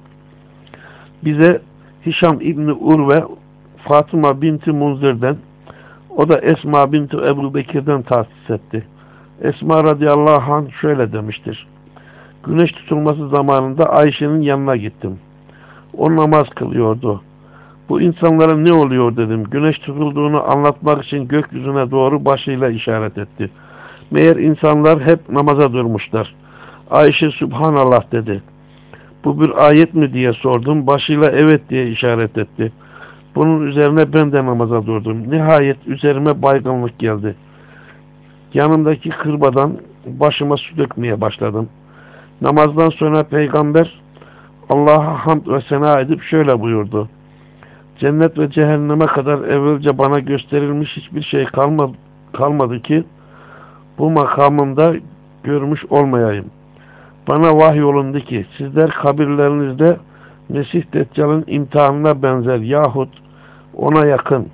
Bize Hişam İbni Urve Fatıma binti Munzir'den, o da Esma binti Ebu Bekir'den tahsis etti. Esma radıyallahu anh şöyle demiştir. Güneş tutulması zamanında Ayşe'nin yanına gittim. O namaz kılıyordu. Bu insanlara ne oluyor dedim. Güneş tutulduğunu anlatmak için gökyüzüne doğru başıyla işaret etti. Meğer insanlar hep namaza durmuşlar. Ayşe Subhanallah dedi. Bu bir ayet mi diye sordum. Başıyla evet diye işaret etti. Bunun üzerine ben de namaza durdum. Nihayet üzerime baygınlık geldi. Yanımdaki kırbadan başıma su dökmeye başladım. Namazdan sonra Peygamber Allah'a hamd ve sena edip şöyle buyurdu. Cennet ve cehenneme kadar evvelce bana gösterilmiş hiçbir şey kalmadı ki bu makamımda görmüş olmayayım. Bana vahyolundu ki sizler kabirlerinizde Mesih Deccal'ın imtihanına benzer yahut ona yakın.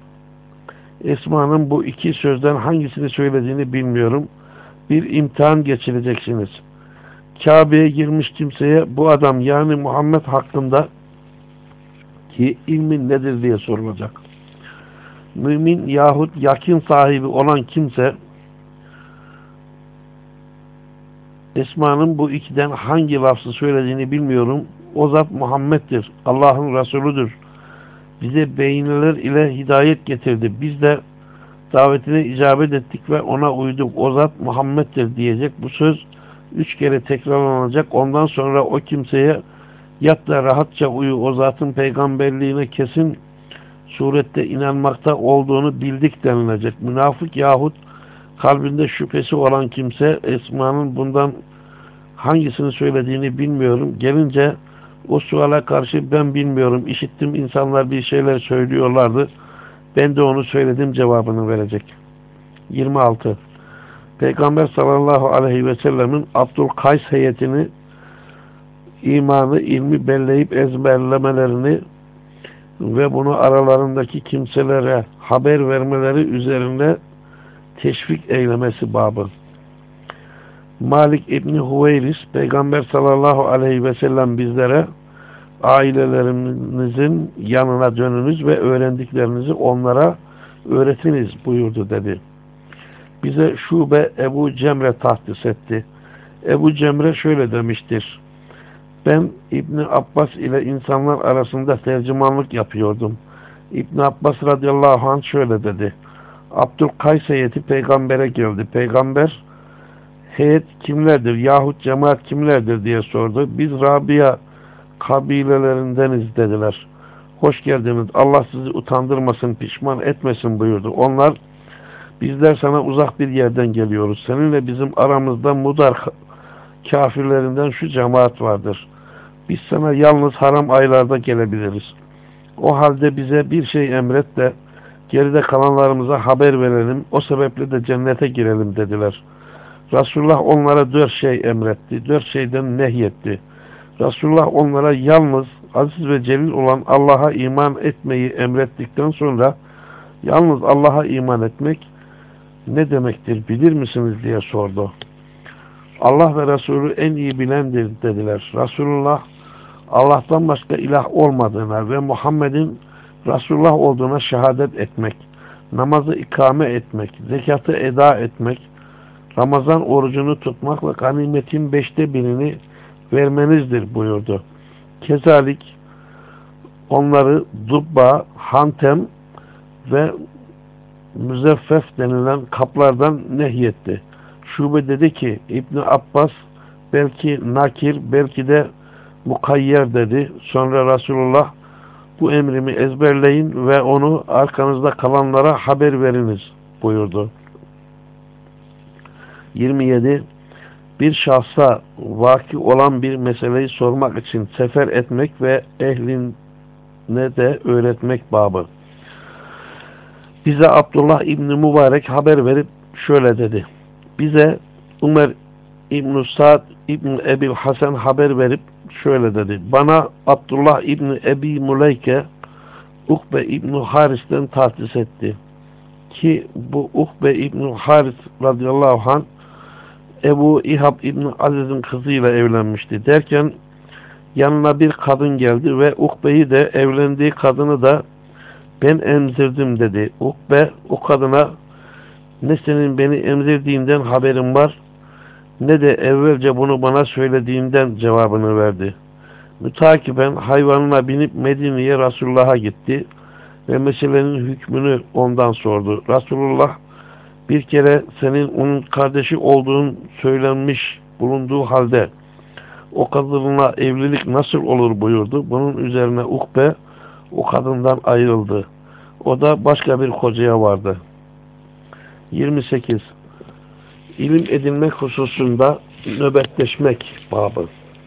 Esma'nın bu iki sözden hangisini söylediğini bilmiyorum. Bir imtihan geçireceksiniz. Kabe'ye girmiş kimseye bu adam yani Muhammed hakkında ki ilmin nedir diye sorulacak. Mümin yahut yakin sahibi olan kimse Esma'nın bu ikiden hangi lafzı söylediğini bilmiyorum. O zat Muhammed'dir. Allah'ın Resulüdür. Bize beyinler ile hidayet getirdi. Biz de davetine icabet ettik ve ona uyduk. O zat Muhammed'dir diyecek. Bu söz 3 kere tekrarlanacak. Ondan sonra o kimseye yat da rahatça uyu. O zatın peygamberliğine kesin surette inanmakta olduğunu bildik denilecek. Münafık yahut kalbinde şüphesi olan kimse Esma'nın bundan hangisini söylediğini bilmiyorum. Gelince o suala karşı ben bilmiyorum. İşittim insanlar bir şeyler söylüyorlardı. Ben de onu söyledim cevabını verecek. 26. Peygamber sallallahu aleyhi ve sellemin Abdülkays heyetini imanı, ilmi belleyip ezberlemelerini ve bunu aralarındaki kimselere haber vermeleri üzerine teşvik eylemesi babı. Malik İbni Hüveyris, Peygamber sallallahu aleyhi ve sellem bizlere ailelerinizin yanına dönünüz ve öğrendiklerinizi onlara öğretiniz buyurdu dedi. Bize Şube Ebu Cemre tahdis etti. Ebu Cemre şöyle demiştir. Ben İbni Abbas ile insanlar arasında tercümanlık yapıyordum. İbni Abbas radıyallahu anh şöyle dedi. Abdülkays heyeti peygambere geldi. Peygamber heyet kimlerdir yahut cemaat kimlerdir diye sordu. Biz Rabia kabilelerindeniz dediler. Hoş geldiniz. Allah sizi utandırmasın, pişman etmesin buyurdu. Onlar bizler sana uzak bir yerden geliyoruz. Seninle bizim aramızda Mudar kafirlerinden şu cemaat vardır. Biz sana yalnız haram aylarda gelebiliriz. O halde bize bir şey emret de geride kalanlarımıza haber verelim. O sebeple de cennete girelim dediler. Resulullah onlara 4 şey emretti. 4 şeyden nehyetti. Resulullah onlara yalnız aziz ve celil olan Allah'a iman etmeyi emrettikten sonra yalnız Allah'a iman etmek ne demektir bilir misiniz diye sordu. Allah ve Resulü en iyi bilendir dediler. Resulullah Allah'tan başka ilah olmadığına ve Muhammed'in Resulullah olduğuna şehadet etmek, namazı ikame etmek, zekatı eda etmek, Ramazan orucunu tutmak ve ganimetin 1/5'ini vermenizdir buyurdu. Kezalik onları Dubba, Hantem ve Müzeffef denilen kaplardan nehyetti. Şube dedi ki İbni Abbas belki nakir belki de mukayyer dedi. Sonra Resulullah bu emrimi ezberleyin ve onu arkanızda kalanlara haber veriniz buyurdu. 27. Bir şahsa vaki olan bir meseleyi sormak için sefer etmek ve ehline de öğretmek babı. Bize Abdullah İbni Mübarek haber verip şöyle dedi. Bize Ömer İbn-i Sa'd İbn-i Ebil Hasan haber verip şöyle dedi. Bana Abdullah İbni Ebi Muleyke Ukbe İbn-i Haris'ten tahdis etti. Ki bu Ukbe İbn-i Haris radıyallahu anh Ebu İhab İbn-i Aziz'in kızıyla evlenmişti. Derken yanına bir kadın geldi ve Ukbe'yi de evlendiği kadını da ben emzirdim dedi. Ukbe o kadına ne senin beni emzirdiğinden haberin var ne de evvelce bunu bana söylediğinden cevabını verdi. Mütakiben hayvanına binip Medine'ye Resulullah'a gitti ve meselenin hükmünü ondan sordu. Resulullah bir kere senin onun kardeşi olduğun söylenmiş bulunduğu halde o kadınla evlilik nasıl olur buyurdu. Bunun üzerine Ukbe o kadından ayrıldı. O da başka bir kocaya vardı. 28. İlim edinmek hususunda nöbetleşmek babı.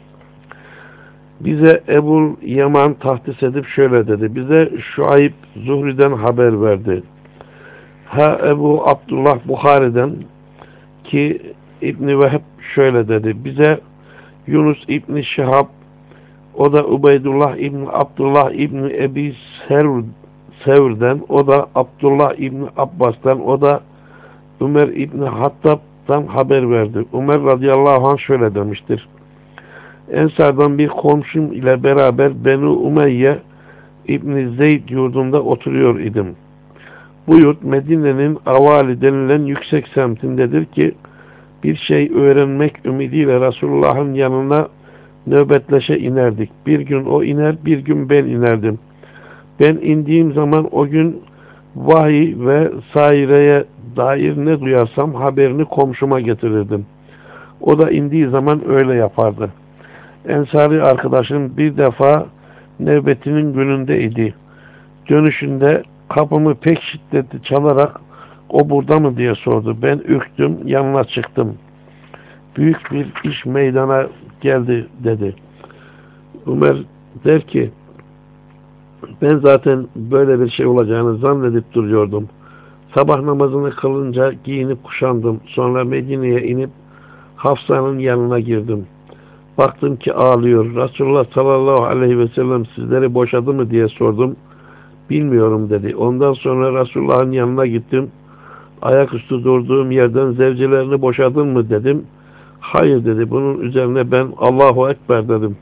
Bize Ebul Yaman tahdis edip şöyle dedi. Bize Şuayb Zuhri'den haber verdi. Ha Ebu Abdullah Buhari'den ki İbni Vehb şöyle dedi. Bize Yunus İbni Şihab o da Ubeydullah İbni Abdullah İbni Ebi Sevr'den o da Abdullah İbni Abbas'tan o da Ömer İbni Hattab'dan haber verdi. Ömer radıyallahu anh şöyle demiştir. Ensardan bir komşum ile beraber Benu Umeyye İbni Zeyd yurdunda oturuyor idim. Bu yurt Medine'nin Avali denilen yüksek semtindedir ki bir şey öğrenmek ümidiyle Resulullah'ın yanına nöbetleşe inerdik. Bir gün o iner, bir gün ben inerdim. Ben indiğim zaman o gün vahiy ve saireye dair ne duyarsam haberini komşuma getirirdim. O da indiği zaman öyle yapardı. Ensari arkadaşım bir defa nöbetinin günündeydi. Dönüşünde kapımı pek şiddetli çalarak o burada mı diye sordu. Ben ürktüm, yanına çıktım. Büyük bir iş meydana geldi dedi. Ömer der ki ben zaten böyle bir şey olacağını zannedip duruyordum. Sabah namazını kılınca giyinip kuşandım. Sonra Medine'ye inip Hafsa'nın yanına girdim. Baktım ki ağlıyor. Resulullah sallallahu aleyhi ve sellem sizleri boşadı mı diye sordum. Bilmiyorum dedi. Ondan sonra Resulullah'ın yanına gittim. Ayaküstü durduğum yerden zevcelerini boşadın mı dedim. Hayır dedi. Bunun üzerine ben Allahu Ekber dedim.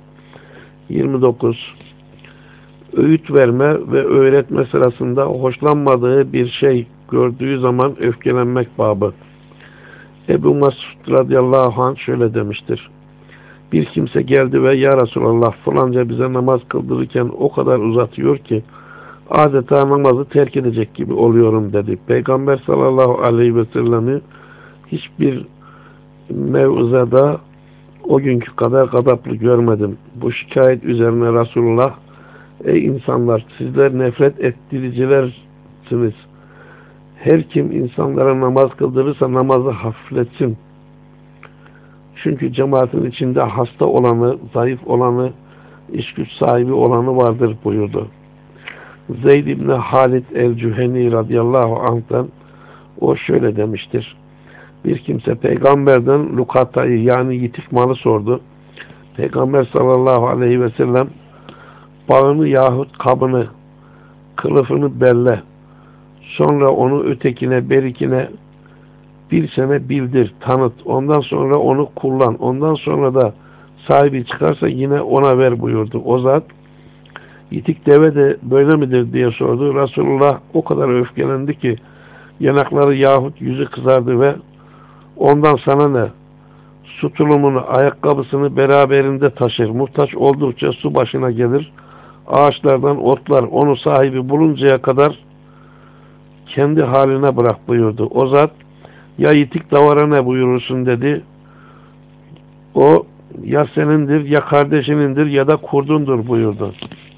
29. Öğüt verme ve öğretme sırasında hoşlanmadığı bir şey gördüğü zaman öfkelenmek babı. Ebu Mesud radıyallahu anh şöyle demiştir. Bir kimse geldi ve ya Resulallah falanca bize namaz kıldırırken o kadar uzatıyor ki adeta namazı terk edecek gibi oluyorum dedi. Peygamber sallallahu aleyhi ve sellemi hiçbir mevzada o günkü kadar gadaplı görmedim. Bu şikayet üzerine Resulullah ey insanlar sizler nefret ettiricilersiniz. Her kim insanlara namaz kıldırırsa namazı hafifletsin. Çünkü cemaatin içinde hasta olanı, zayıf olanı, iş güç sahibi olanı vardır buyurdu. Zeyd İbni Halid el-Cüheni radıyallahu anh'tan o şöyle demiştir. Bir kimse peygamberden lukatayı yani yitik malı sordu. Peygamber sallallahu aleyhi ve sellem bağını yahut kabını, kılıfını belle. Sonra onu ötekine, berikine bir sene bildir, tanıt. Ondan sonra onu kullan. Ondan sonra da sahibi çıkarsa yine ona ver buyurdu. O zat yitik deve de böyle midir diye sordu. Resulullah o kadar öfkelendi ki yanakları yahut yüzü kızardı ve ondan sana ne? Su tulumunu, ayakkabısını beraberinde taşır. Muhtaç oldukça su başına gelir. Ağaçlardan otlar. Onu sahibi buluncaya kadar kendi haline bırak buyurdu. O zat ya yitik davara ne buyurursun dedi. O ya senindir ya kardeşinindir ya da kurdundur buyurdu.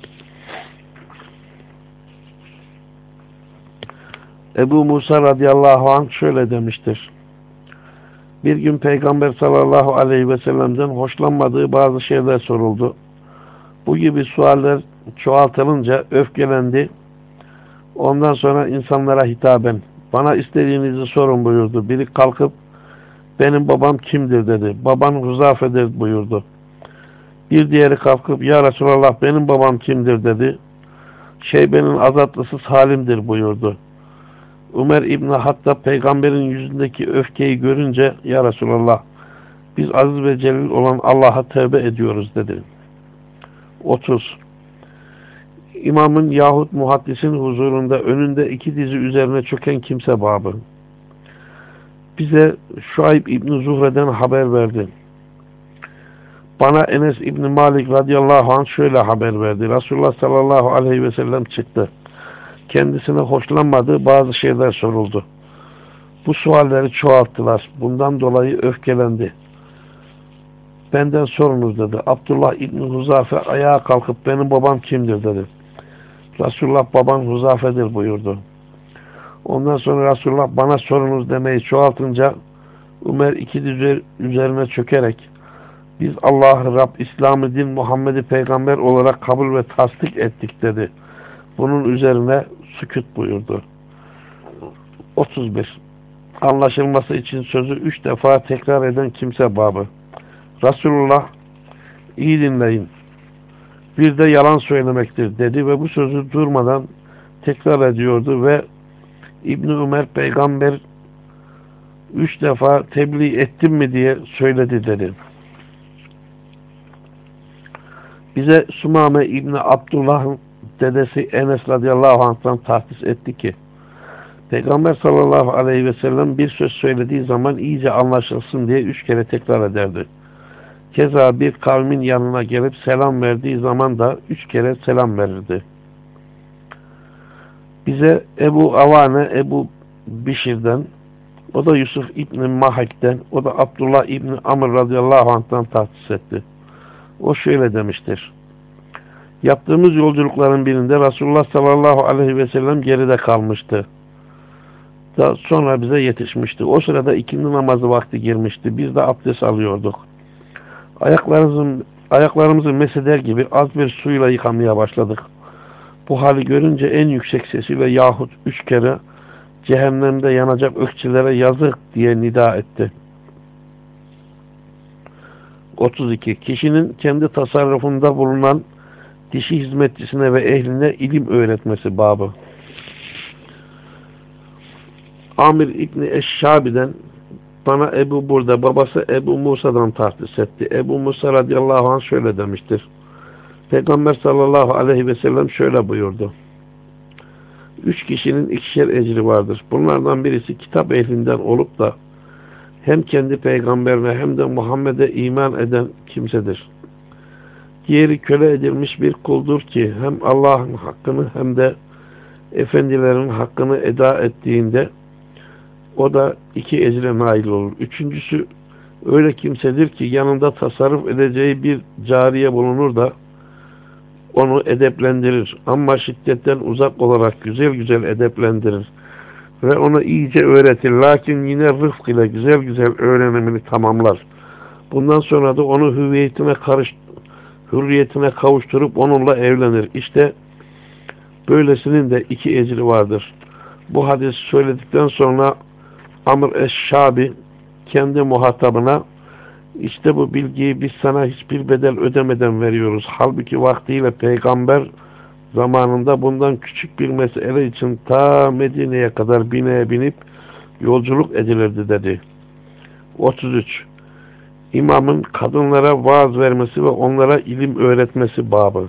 Ebu Musa radıyallahu anh şöyle demiştir. Bir gün Peygamber sallallahu aleyhi ve sellem'den hoşlanmadığı bazı şeyler soruldu. Bu gibi sualler çoğaltılınca öfkelendi. Ondan sonra insanlara hitaben bana istediğinizi sorun buyurdu. Biri kalkıp benim babam kimdir dedi. Baban Huzafe'dir buyurdu. Bir diğeri kalkıp ya Resulallah benim babam kimdir dedi. Şeybe'nin azatlısı Salim'dir buyurdu. Ömer İbni Hattab peygamberin yüzündeki öfkeyi görünce ya Resulallah biz aziz ve celil olan Allah'a tövbe ediyoruz dedi. 30. İmamın yahut muhaddisin huzurunda önünde iki dizi üzerine çöken kimse babı. Bize Şuayb İbni Zuhre'den haber verdi. Bana Enes İbni Malik radıyallahu anh şöyle haber verdi. Resulullah sallallahu aleyhi ve sellem çıktı. Kendisine hoşlanmadığı bazı şeyler soruldu. Bu sualleri çoğalttılar. Bundan dolayı öfkelendi. Benden sorunuz dedi. Abdullah İbni Huzafe ayağa kalkıp benim babam kimdir dedi. Resulullah baban Huzafe'dir buyurdu. Ondan sonra Resulullah bana sorunuz demeyi çoğaltınca Ömer iki dizi üzerine çökerek biz Allah'ı Rab, İslam'ı din, Muhammed'i peygamber olarak kabul ve tasdik ettik dedi. Bunun üzerine sükût buyurdu. 31. Anlaşılması için sözü 3 defa tekrar eden kimse babı. Resulullah iyi dinleyin. Bir de yalan söylemektir dedi ve bu sözü durmadan tekrar ediyordu ve İbni Ömer peygamber 3 defa tebliğ ettim mi diye söyledi dedi. Bize Sumame İbni Abdullah'ın dedesi Enes radıyallahu anh'tan tahsis etti ki Peygamber sallallahu aleyhi ve sellem bir söz söylediği zaman iyice anlaşılsın diye 3 kere tekrar ederdi. Keza bir kavmin yanına gelip selam verdiği zaman da 3 kere selam verirdi. Bize Ebu Avane Ebu Bişir'den, o da Yusuf İbni Mahek'ten, o da Abdullah İbni Amr radıyallahu anh'tan tahsis etti. O şöyle demiştir. Yaptığımız yolculukların birinde Resulullah sallallahu aleyhi ve sellem geride kalmıştı. Daha sonra bize yetişmişti. O sırada ikindi namazı vakti girmişti. Biz de abdest alıyorduk. Ayaklarımızı mesheder gibi az bir suyla yıkamaya başladık. Bu hali görünce en yüksek sesiyle yahut 3 kere cehennemde yanacak ökçülere yazık diye nida etti. 32. Kişinin kendi tasarrufunda bulunan dişi hizmetçisine ve ehline ilim öğretmesi babı. Amir İbni Eşşabi'den bana Ebu Burda babası Ebu Musa'dan tahsis etti. Ebu Musa radıyallahu anh şöyle demiştir. Peygamber sallallahu aleyhi ve sellem şöyle buyurdu. 3 kişinin 2'şer ecri vardır. Bunlardan birisi kitap ehlinden olup da hem kendi peygamberine hem de Muhammed'e iman eden kimsedir. Diğeri köle edilmiş bir kuldur ki hem Allah'ın hakkını hem de efendilerin hakkını eda ettiğinde o da 2 ecre nail olur. Üçüncüsü öyle kimsedir ki yanında tasarruf edeceği bir cariye bulunur da onu edeplendirir. Ama şiddetten uzak olarak güzel güzel edeplendirir. Ve ona iyice öğretir. Lakin yine rıfk ile güzel güzel öğrenimini tamamlar. Bundan sonra da onu hürriyetine kavuşturup onunla evlenir. İşte böylesinin de 2 ecri vardır. Bu hadis söyledikten sonra Amr Eşşabi kendi muhatabına işte bu bilgiyi biz sana hiçbir bedel ödemeden veriyoruz. Halbuki vaktiyle peygamber zamanında bundan küçük bir mesele için ta Medine'ye kadar bineğe binip yolculuk edilirdi dedi. 33. İmamın kadınlara vaaz vermesi ve onlara ilim öğretmesi babı.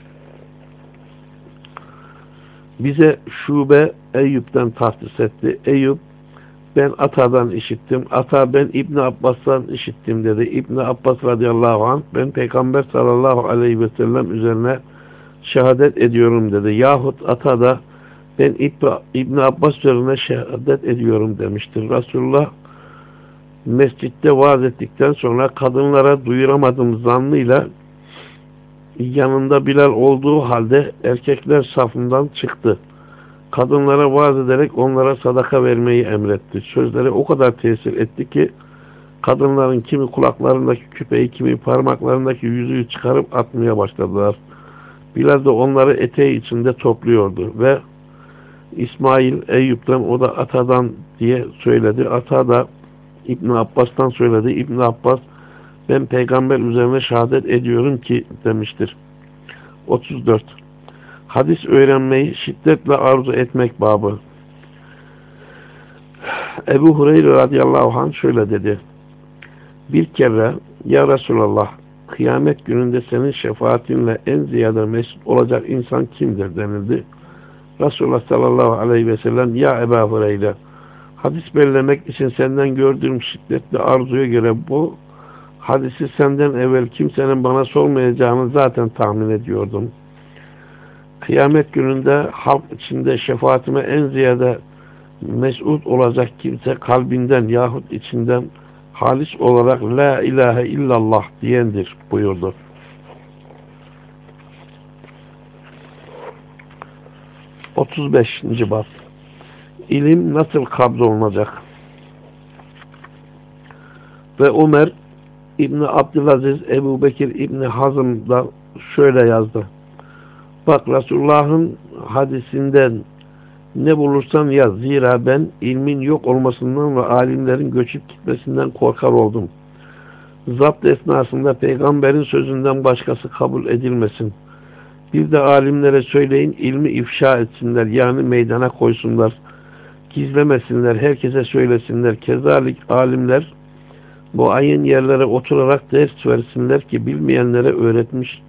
Bize Şube Eyüp'ten tahsis etti. Eyüp ben Ata'dan işittim. Ata ben İbni Abbas'tan işittim dedi. İbni Abbas radıyallahu anh ben Peygamber sallallahu aleyhi ve sellem üzerine şehadet ediyorum dedi. Yahut Ata da ben İbni Abbas üzerine şehadet ediyorum demiştir. Resulullah mescitte vaaz ettikten sonra kadınlara duyuramadım zannıyla yanında Bilal olduğu halde erkekler safından çıktı. Kadınlara vaaz ederek onlara sadaka vermeyi emretti. Sözleri o kadar tesir etti ki kadınların kimi kulaklarındaki küpeyi, kimi parmaklarındaki yüzüğü çıkarıp atmaya başladılar. Bilal de onları eteği içinde topluyordu ve İsmail Eyüp'ten o da Ata'dan diye söyledi. Ata da İbn Abbas'tan söyledi. İbn Abbas ben peygamber üzerine şehadet ediyorum ki demiştir. 34. Hadis öğrenmeyi şiddetle arzu etmek babı. Ebu Hureyre radıyallahu anh şöyle dedi. Bir kere ya Resulallah kıyamet gününde senin şefaatinle en ziyade mesut olacak insan kimdir denildi. Resulullah sallallahu aleyhi ve sellem ya Ebu Hureyre hadis belirlemek için senden gördüğüm şiddetli arzuya göre bu hadisi senden evvel kimsenin bana sormayacağını zaten tahmin ediyordum. Kıyamet gününde halk içinde şefaatime en ziyade mesut olacak kimse kalbinden yahut içinden halis olarak la ilahe illallah diyendir buyurdu. 35. bab. İlim nasıl kabzolunacak? Ve Ömer İbni Abdülaziz Ebu Bekir İbni Hazm da şöyle yazdı. Bak Resulullah'ın hadisinden ne bulursan yaz. Zira ben ilmin yok olmasından ve alimlerin göçüp gitmesinden korkar oldum. Zapt esnasında peygamberin sözünden başkası kabul edilmesin. Bir de alimlere söyleyin ilmi ifşa etsinler. Yani meydana koysunlar. Gizlemesinler. Herkese söylesinler. Kezalik alimler bu ayın yerlere oturarak ders versinler ki bilmeyenlere öğretmiş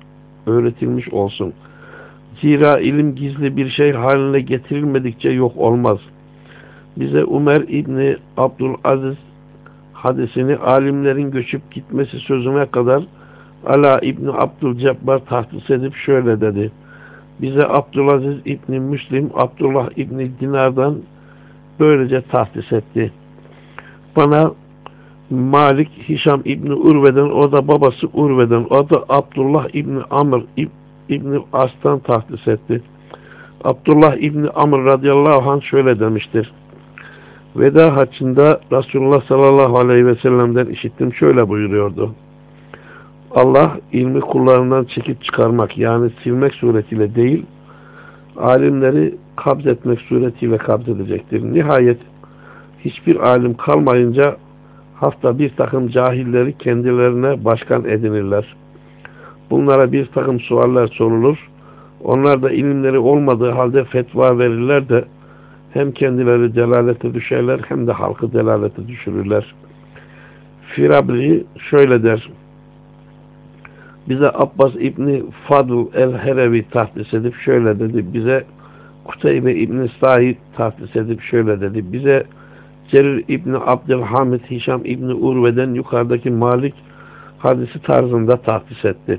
öğretilmiş olsun. Zira ilim gizli bir şey haline getirilmedikçe yok olmaz. Bize Ömer İbni Abdülaziz hadisini alimlerin göçüp gitmesi sözüne kadar Ala İbni Abdülcebbar tahsis edip şöyle dedi. Bize Abdülaziz İbni Müslim, Abdullah İbni Dinar'dan böylece tahsis etti. Bana Malik, Hişam İbni Urve'den, o da babası Urve'den, o da Abdullah İbni Amr İbni As'tan tahsis etti. Abdullah İbni Amr radıyallahu anh şöyle demiştir. Veda haccında Resulullah sallallahu aleyhi ve sellem'den işittim, şöyle buyuruyordu. Allah ilmi kullarından çekip çıkarmak, yani silmek suretiyle değil, alimleri kabzetmek suretiyle kabzedecektir. Nihayet hiçbir alim kalmayınca hafta bir takım cahilleri kendilerine başkan edinirler. Bunlara bir takım sualler sorulur. Onlar da ilimleri olmadığı halde fetva verirler de hem kendileri delalete düşerler hem de halkı delalete düşürürler. Firabri şöyle der. Bize Abbas İbni Fadl el-Herevi tahsis edip şöyle dedi. Bize Kuteybe İbni Said tahsis edip şöyle dedi. Bize Cerir İbni Abdülhamid Hişam İbni Urve'den yukarıdaki Malik hadisi tarzında tahsis etti.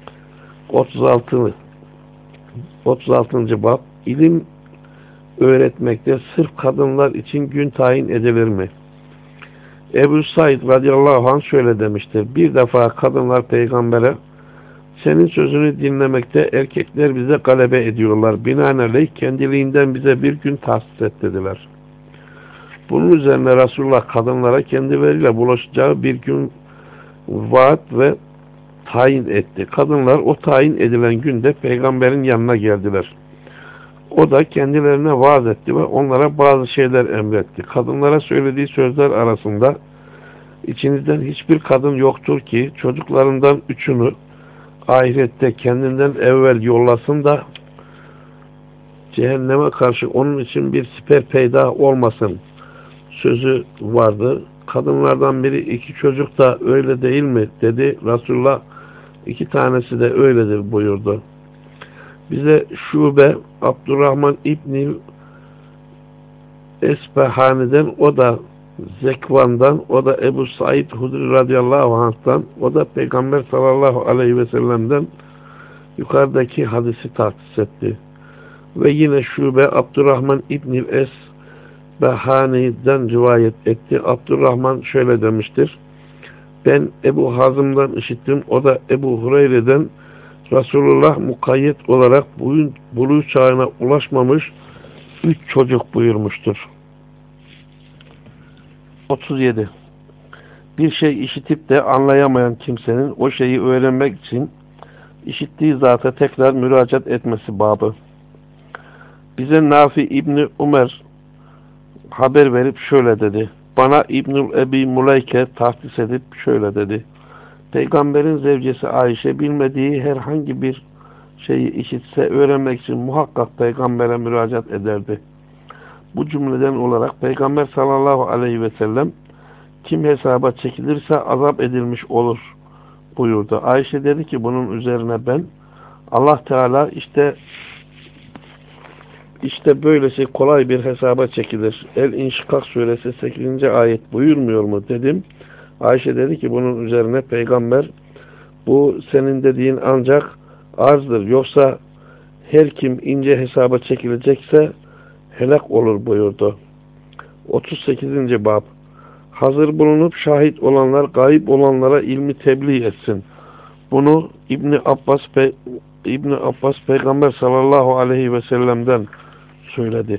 36. Bab İlim öğretmekte sırf kadınlar için gün tayin edilir mi? Ebu Said radıyallahu anh şöyle demiştir. Bir defa kadınlar peygambere senin sözünü dinlemekte erkekler bize galebe ediyorlar. Binaenaleyh kendiliğinden bize bir gün tahsis et dediler. Bunun üzerine Resulullah kadınlara kendileriyle bulaşacağı bir gün vaat ve tayin etti. Kadınlar o tayin edilen günde peygamberin yanına geldiler. O da kendilerine vaaz etti ve onlara bazı şeyler emretti. Kadınlara söylediği sözler arasında içinizden hiçbir kadın yoktur ki çocuklarından üçünü ahirette kendinden evvel yollasın da cehenneme karşı onun için bir siper peyda olmasın sözü vardı. Kadınlardan biri iki çocuk da öyle değil mi dedi. Resulullah iki tanesi de öyledir buyurdu. Bize Şube Abdurrahman İbni Esbehani'den, o da Zekvan'dan, o da Ebu Said Hudri radıyallahu anh'tan, o da Peygamber sallallahu aleyhi ve sellem'den yukarıdaki hadisi tahsis etti. Ve yine Şube Abdurrahman İbni Esbehani'den rivayet etti. Abdurrahman şöyle demiştir. Ben Ebu Hazım'dan işittim. O da Ebu Hureyre'den Resulullah mukayyet olarak buluğ çağına ulaşmamış 3 çocuk buyurmuştur. 37. Bir şey işitip de anlayamayan kimsenin o şeyi öğrenmek için işittiği zata tekrar müracaat etmesi babı. Bize Nafi İbni Ömer haber verip şöyle dedi. Bana İbnül Ebi Muleyke tahsis edip şöyle dedi. Peygamberin zevcesi Ayşe bilmediği herhangi bir şeyi işitse öğrenmek için muhakkak peygambere müracaat ederdi. Bu cümleden olarak Peygamber sallallahu aleyhi ve sellem kim hesaba çekilirse azap edilmiş olur buyurdu. Ayşe dedi ki bunun üzerine ben Allah Teala işte böylesi kolay bir hesaba çekilir. El-İnşikak suresi 8. ayet buyurmuyor mu dedim. Ayşe dedi ki bunun üzerine peygamber bu senin dediğin ancak arzdır. Yoksa her kim ince hesaba çekilecekse helak olur buyurdu. 38. Bab hazır bulunup şahit olanlar gayip olanlara ilmi tebliğ etsin. Bunu İbni Abbas Peygamber sallallahu aleyhi ve sellem'den söyledi.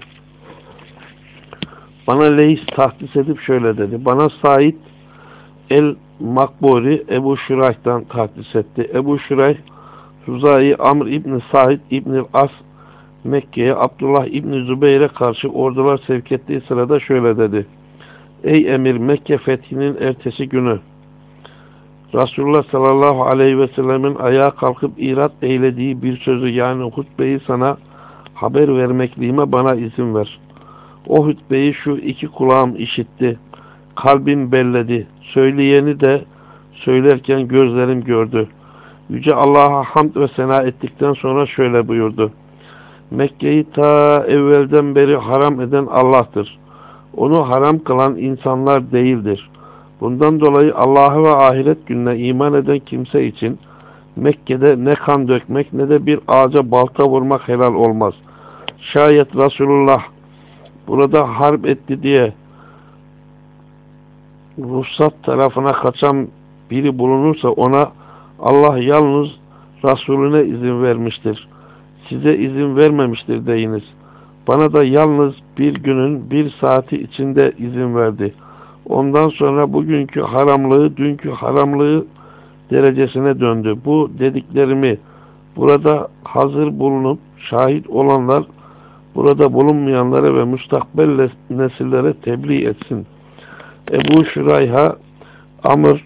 Bana Leys tahsis edip şöyle dedi. Bana Said el-Makburi Ebu Şurayh'tan tahsis etti. Ebu Şurayh Huzai Amr İbni Said İbni As Mekke'ye Abdullah İbni Zübeyir'e karşı ordular sevk ettiği sırada şöyle dedi. Ey emir, Mekke fethinin ertesi günü Resulullah sallallahu aleyhi ve sellemin ayağa kalkıp irat eylediği bir sözü yani hutbeyi sana haber vermekliğime bana izin ver. O hutbeyi şu iki kulağım işitti. Kalbim belledi. Söyleyeni de söylerken gözlerim gördü. Yüce Allah'a hamd ve sena ettikten sonra şöyle buyurdu. Mekke'yi ta evvelden beri haram eden Allah'tır. Onu haram kılan insanlar değildir. Bundan dolayı Allah'a ve ahiret gününe iman eden kimse için Mekke'de ne kan dökmek ne de bir ağaca balta vurmak helal olmaz. Şayet Resulullah burada harp etti diye ruhsat tarafına kaçan biri bulunursa ona Allah yalnız Resulüne izin vermiştir. Size izin vermemiştir deyiniz. Bana da yalnız bir günün bir saati içinde izin verdi. Ondan sonra bugünkü haramlığı dünkü haramlığı derecesine döndü. Bu dediklerimi burada hazır bulunup şahit olanlar burada bulunmayanlara ve müstakbel nesillere tebliğ etsin. Ebu Şurayh'a Amr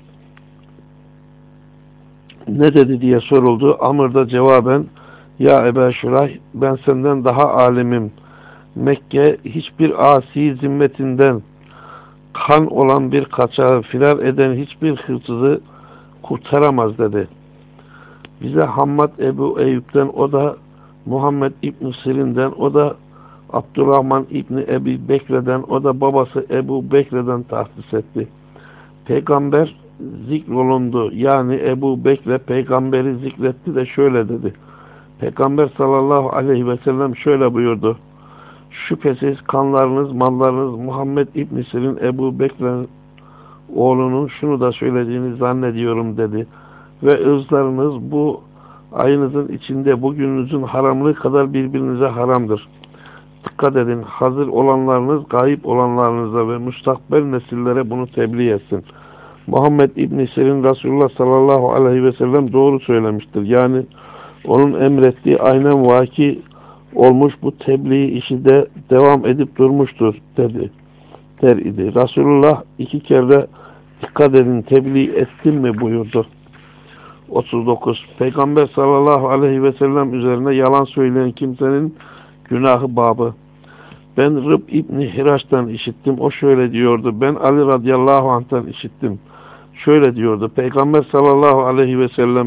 ne dedi diye soruldu. Amr da cevaben ya Ebu Şurayh ben senden daha alimim. Mekke hiçbir asi zimmetinden kan olan bir kaçağı firar eden hiçbir hırsızı kurtaramaz dedi. Bize Hammad Ebu Eyyub'den o da Muhammed İbn Sirin'den o da Abdurrahman İbni Ebi Bekre'den o da babası Ebu Bekre'den tahsis etti. Peygamber zikrolundu. Yani Ebu Bekre peygamberi zikretti de şöyle dedi. Peygamber sallallahu aleyhi ve sellem şöyle buyurdu. Şüphesiz kanlarınız, mallarınız Muhammed İbn Sirin Ebu Bekre'nin oğlunun şunu da söylediğini zannediyorum dedi. Ve ırzlarınız bu ayınızın içinde bugününüzün haramlığı kadar birbirinize haramdır. Dikkat edin, hazır olanlarınız gayip olanlarınıza ve müstakbel nesillere bunu tebliğ etsin. Muhammed İbn Sirin Resulullah sallallahu aleyhi ve sellem doğru söylemiştir. Yani onun emrettiği aynen vaki olmuş bu tebliğ işi de devam edip durmuştur der idi. Resulullah iki kere dikkat edin tebliğ ettim mi buyurdu. 39. Peygamber sallallahu aleyhi ve sellem üzerine yalan söyleyen kimsenin günahı babı. Ben Rıb İbni Hiraş'tan işittim. O şöyle diyordu. Ben Ali radıyallahu anh'tan işittim. Şöyle diyordu. Peygamber sallallahu aleyhi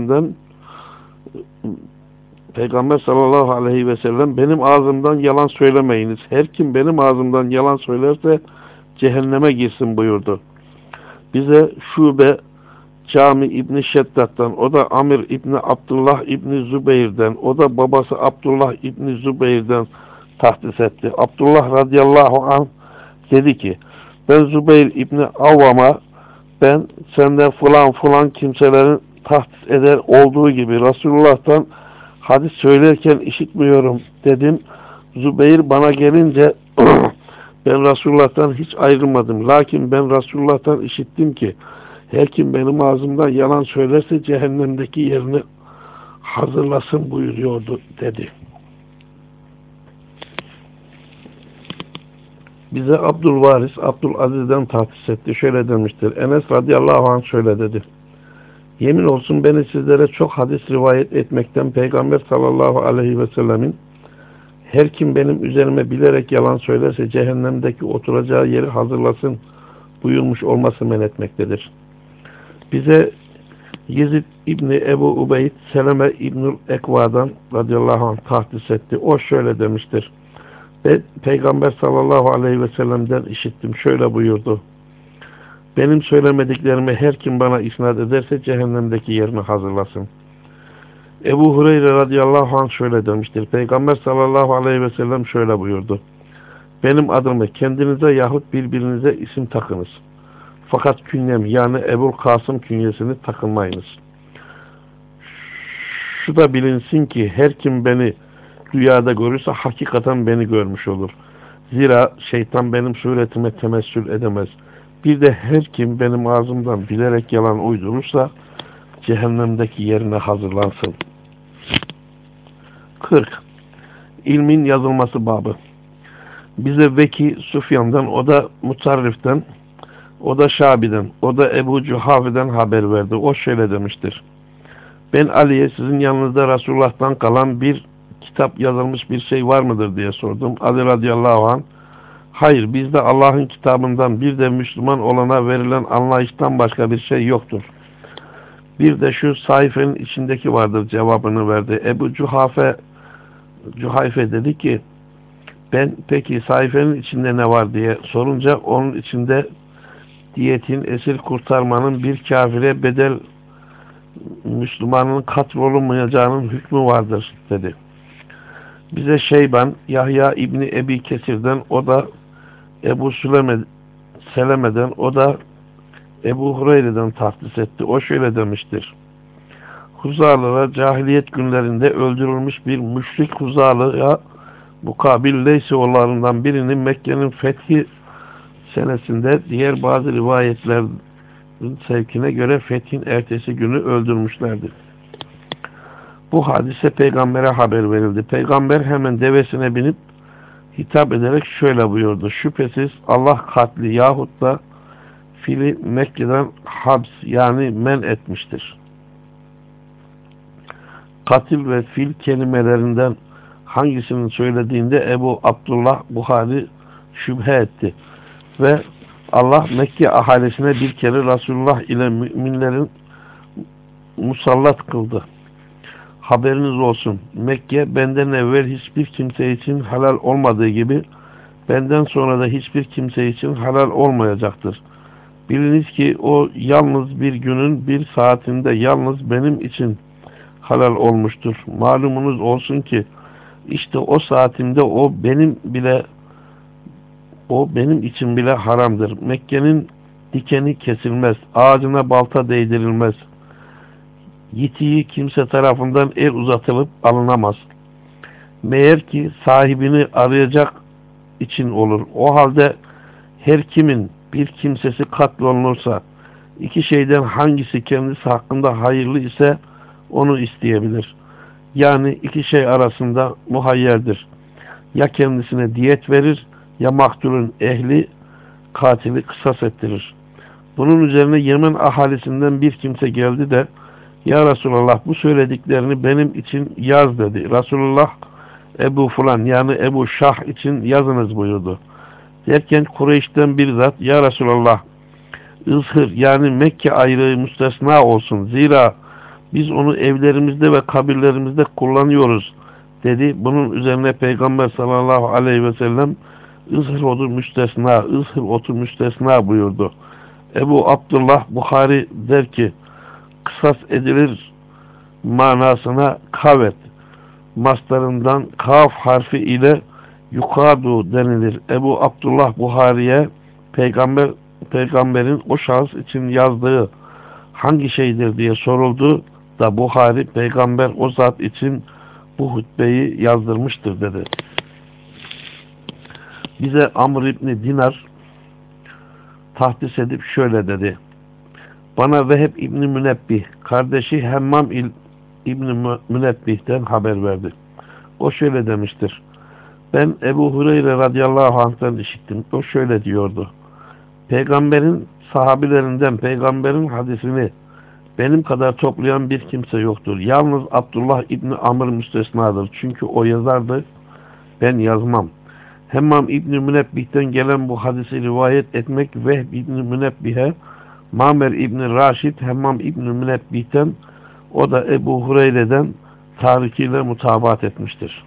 ve sellem benim ağzımdan yalan söylemeyiniz. Her kim benim ağzımdan yalan söylerse cehenneme girsin buyurdu. Bize Şube Cami İbni Şeddat'tan, o da Amir İbni Abdullah İbni Zübeyir'den, o da babası Abdullah İbni Zübeyir'den tahsis etti. Abdullah radıyallahu anh dedi ki, ben Zübeyir İbni Avvam'a ben senden falan kimselerin tahsis eder olduğu gibi Resulullah'tan hadis söylerken işitmiyorum dedim. Zübeyir bana gelince ben Resulullah'tan hiç ayrılmadım. Lakin ben Resulullah'tan işittim ki her kim benim ağzımdan yalan söylerse cehennemdeki yerini hazırlasın buyuruyordu dedi. Bize Abdülvaris, Abdülaziz'den tahsis etti. Şöyle demiştir. Enes radıyallahu anh şöyle dedi. Yemin olsun beni sizlere çok hadis rivayet etmekten Peygamber sallallahu aleyhi ve sellemin her kim benim üzerime bilerek yalan söylerse cehennemdeki oturacağı yeri hazırlasın buyurmuş olması men etmektedir. Bize Yezid İbni Ebu Ubeyd Seleme İbnül Ekva'dan radıyallahu anh tahsis etti. O şöyle demiştir. Peygamber sallallahu aleyhi ve sellem'den işittim. Şöyle buyurdu. Benim söylemediklerimi her kim bana isnat ederse cehennemdeki yerini hazırlasın. Ebu Hureyre radıyallahu anh şöyle demiştir. Peygamber sallallahu aleyhi ve sellem şöyle buyurdu. Benim adımı kendinize yahut birbirinize isim takınız. Fakat künyem yani Ebul Kasım künyesini takınmayınız. Şu da bilinsin ki her kim beni rüyada görürse hakikaten beni görmüş olur. Zira şeytan benim suretime temessül edemez. Bir de her kim benim ağzımdan bilerek yalan uydurursa cehennemdeki yerine hazırlansın. 40. İlmin yazılması babı. Bize Veki Sufyan'dan, o da Mutarrif'ten, o da Şabi'den, o da Ebu Cuhafi'den haber verdi. O şöyle demiştir. Ben Ali'ye sizin yanınızda Resulullah'tan kalan bir kitap yazılmış bir şey var mıdır diye sordum. Ali radıyallahu anh hayır bizde Allah'ın kitabından bir de Müslüman olana verilen anlayıştan başka bir şey yoktur. Bir de şu sayfenin içindeki vardır cevabını verdi. Ebu Cuhayfe dedi ki ben peki sayfenin içinde ne var diye sorunca onun içinde diyetin, esir kurtarmanın, bir kafire bedel Müslümanın katlolunmayacağının hükmü vardır dedi. Bize Şeyban, Yahya İbni Ebi Kesir'den, o da Ebu Seleme'den, o da Ebu Hureyre'den tahsis etti. O şöyle demiştir. Huzalılara cahiliyet günlerinde öldürülmüş bir müşrik Huzalı'ya mukabil Leysioğullarından birini Mekke'nin fethi senesinde diğer bazı rivayetlerin sevkine göre fethin ertesi günü öldürmüşlerdi. Bu hadise peygambere haber verildi. Peygamber hemen devesine binip hitap ederek şöyle buyurdu. Şüphesiz Allah katli yahut da fili Mekke'den habs yani men etmiştir. Katil ve fil kelimelerinden hangisinin söylediğinde Ebu Abdullah Buhari şüphe etti. Ve Allah Mekke ahalisine bir kere Resulullah ile müminlerin musallat kıldı. Haberiniz olsun. Mekke benden evvel hiçbir kimse için halal olmadığı gibi benden sonra da hiçbir kimse için halal olmayacaktır. Biliniz ki o yalnız bir günün bir saatinde yalnız benim için halal olmuştur. Malumunuz olsun ki işte o saatimde o benim için bile haramdır. Mekke'nin dikeni kesilmez, ağacına balta değdirilmez. Yitiği kimse tarafından el uzatılıp alınamaz. Meğer ki sahibini arayacak için olur. O halde her kimin bir kimsesi katlolunursa iki şeyden hangisi kendisi hakkında hayırlı ise onu isteyebilir. Yani iki şey arasında muhayyerdir. Ya kendisine diyet verir ya maktulün ehli katili kısas ettirir. Bunun üzerine Yemen ahalisinden bir kimse geldi de ya Resulallah bu söylediklerini benim için yaz dedi. Resulullah Ebu Fulan yani Ebu Şah için yazınız buyurdu. Derken Kureyş'ten bir zat ya Resulallah ızhır yani Mekke ayrığı müstesna olsun. Zira biz onu evlerimizde ve kabirlerimizde kullanıyoruz dedi. Bunun üzerine Peygamber sallallahu aleyhi ve sellem ızhır otu müstesna buyurdu. Ebu Abdullah Buhari der ki kısas edilir manasına kavet mastarından kaf harfi ile yukadu denilir. Ebu Abdullah Buhari'ye peygamberin o şahıs için yazdığı hangi şeydir diye soruldu da Buhari peygamber o zat için bu hutbeyi yazdırmıştır dedi. Bize Amr İbni Dinar tahdis edip şöyle dedi. Bana Veheb İbni Münebbih kardeşi Hemmam İbni Münebbih'ten haber verdi. O şöyle demiştir. Ben Ebu Hureyre radıyallahu anh'tan işittim. O şöyle diyordu. Peygamberin sahabilerinden peygamberin hadisini benim kadar toplayan bir kimse yoktur. Yalnız Abdullah İbni Amr müstesnadır. Çünkü o yazardı, ben yazmam. Hemmam İbni Münebbih'ten gelen bu hadisi rivayet etmek Vehb İbni Münebbih'e Mamer İbni Raşid Hemmam İbni Münebbih'ten o da Ebu Hureyre'den tarikiyle mutabat etmiştir.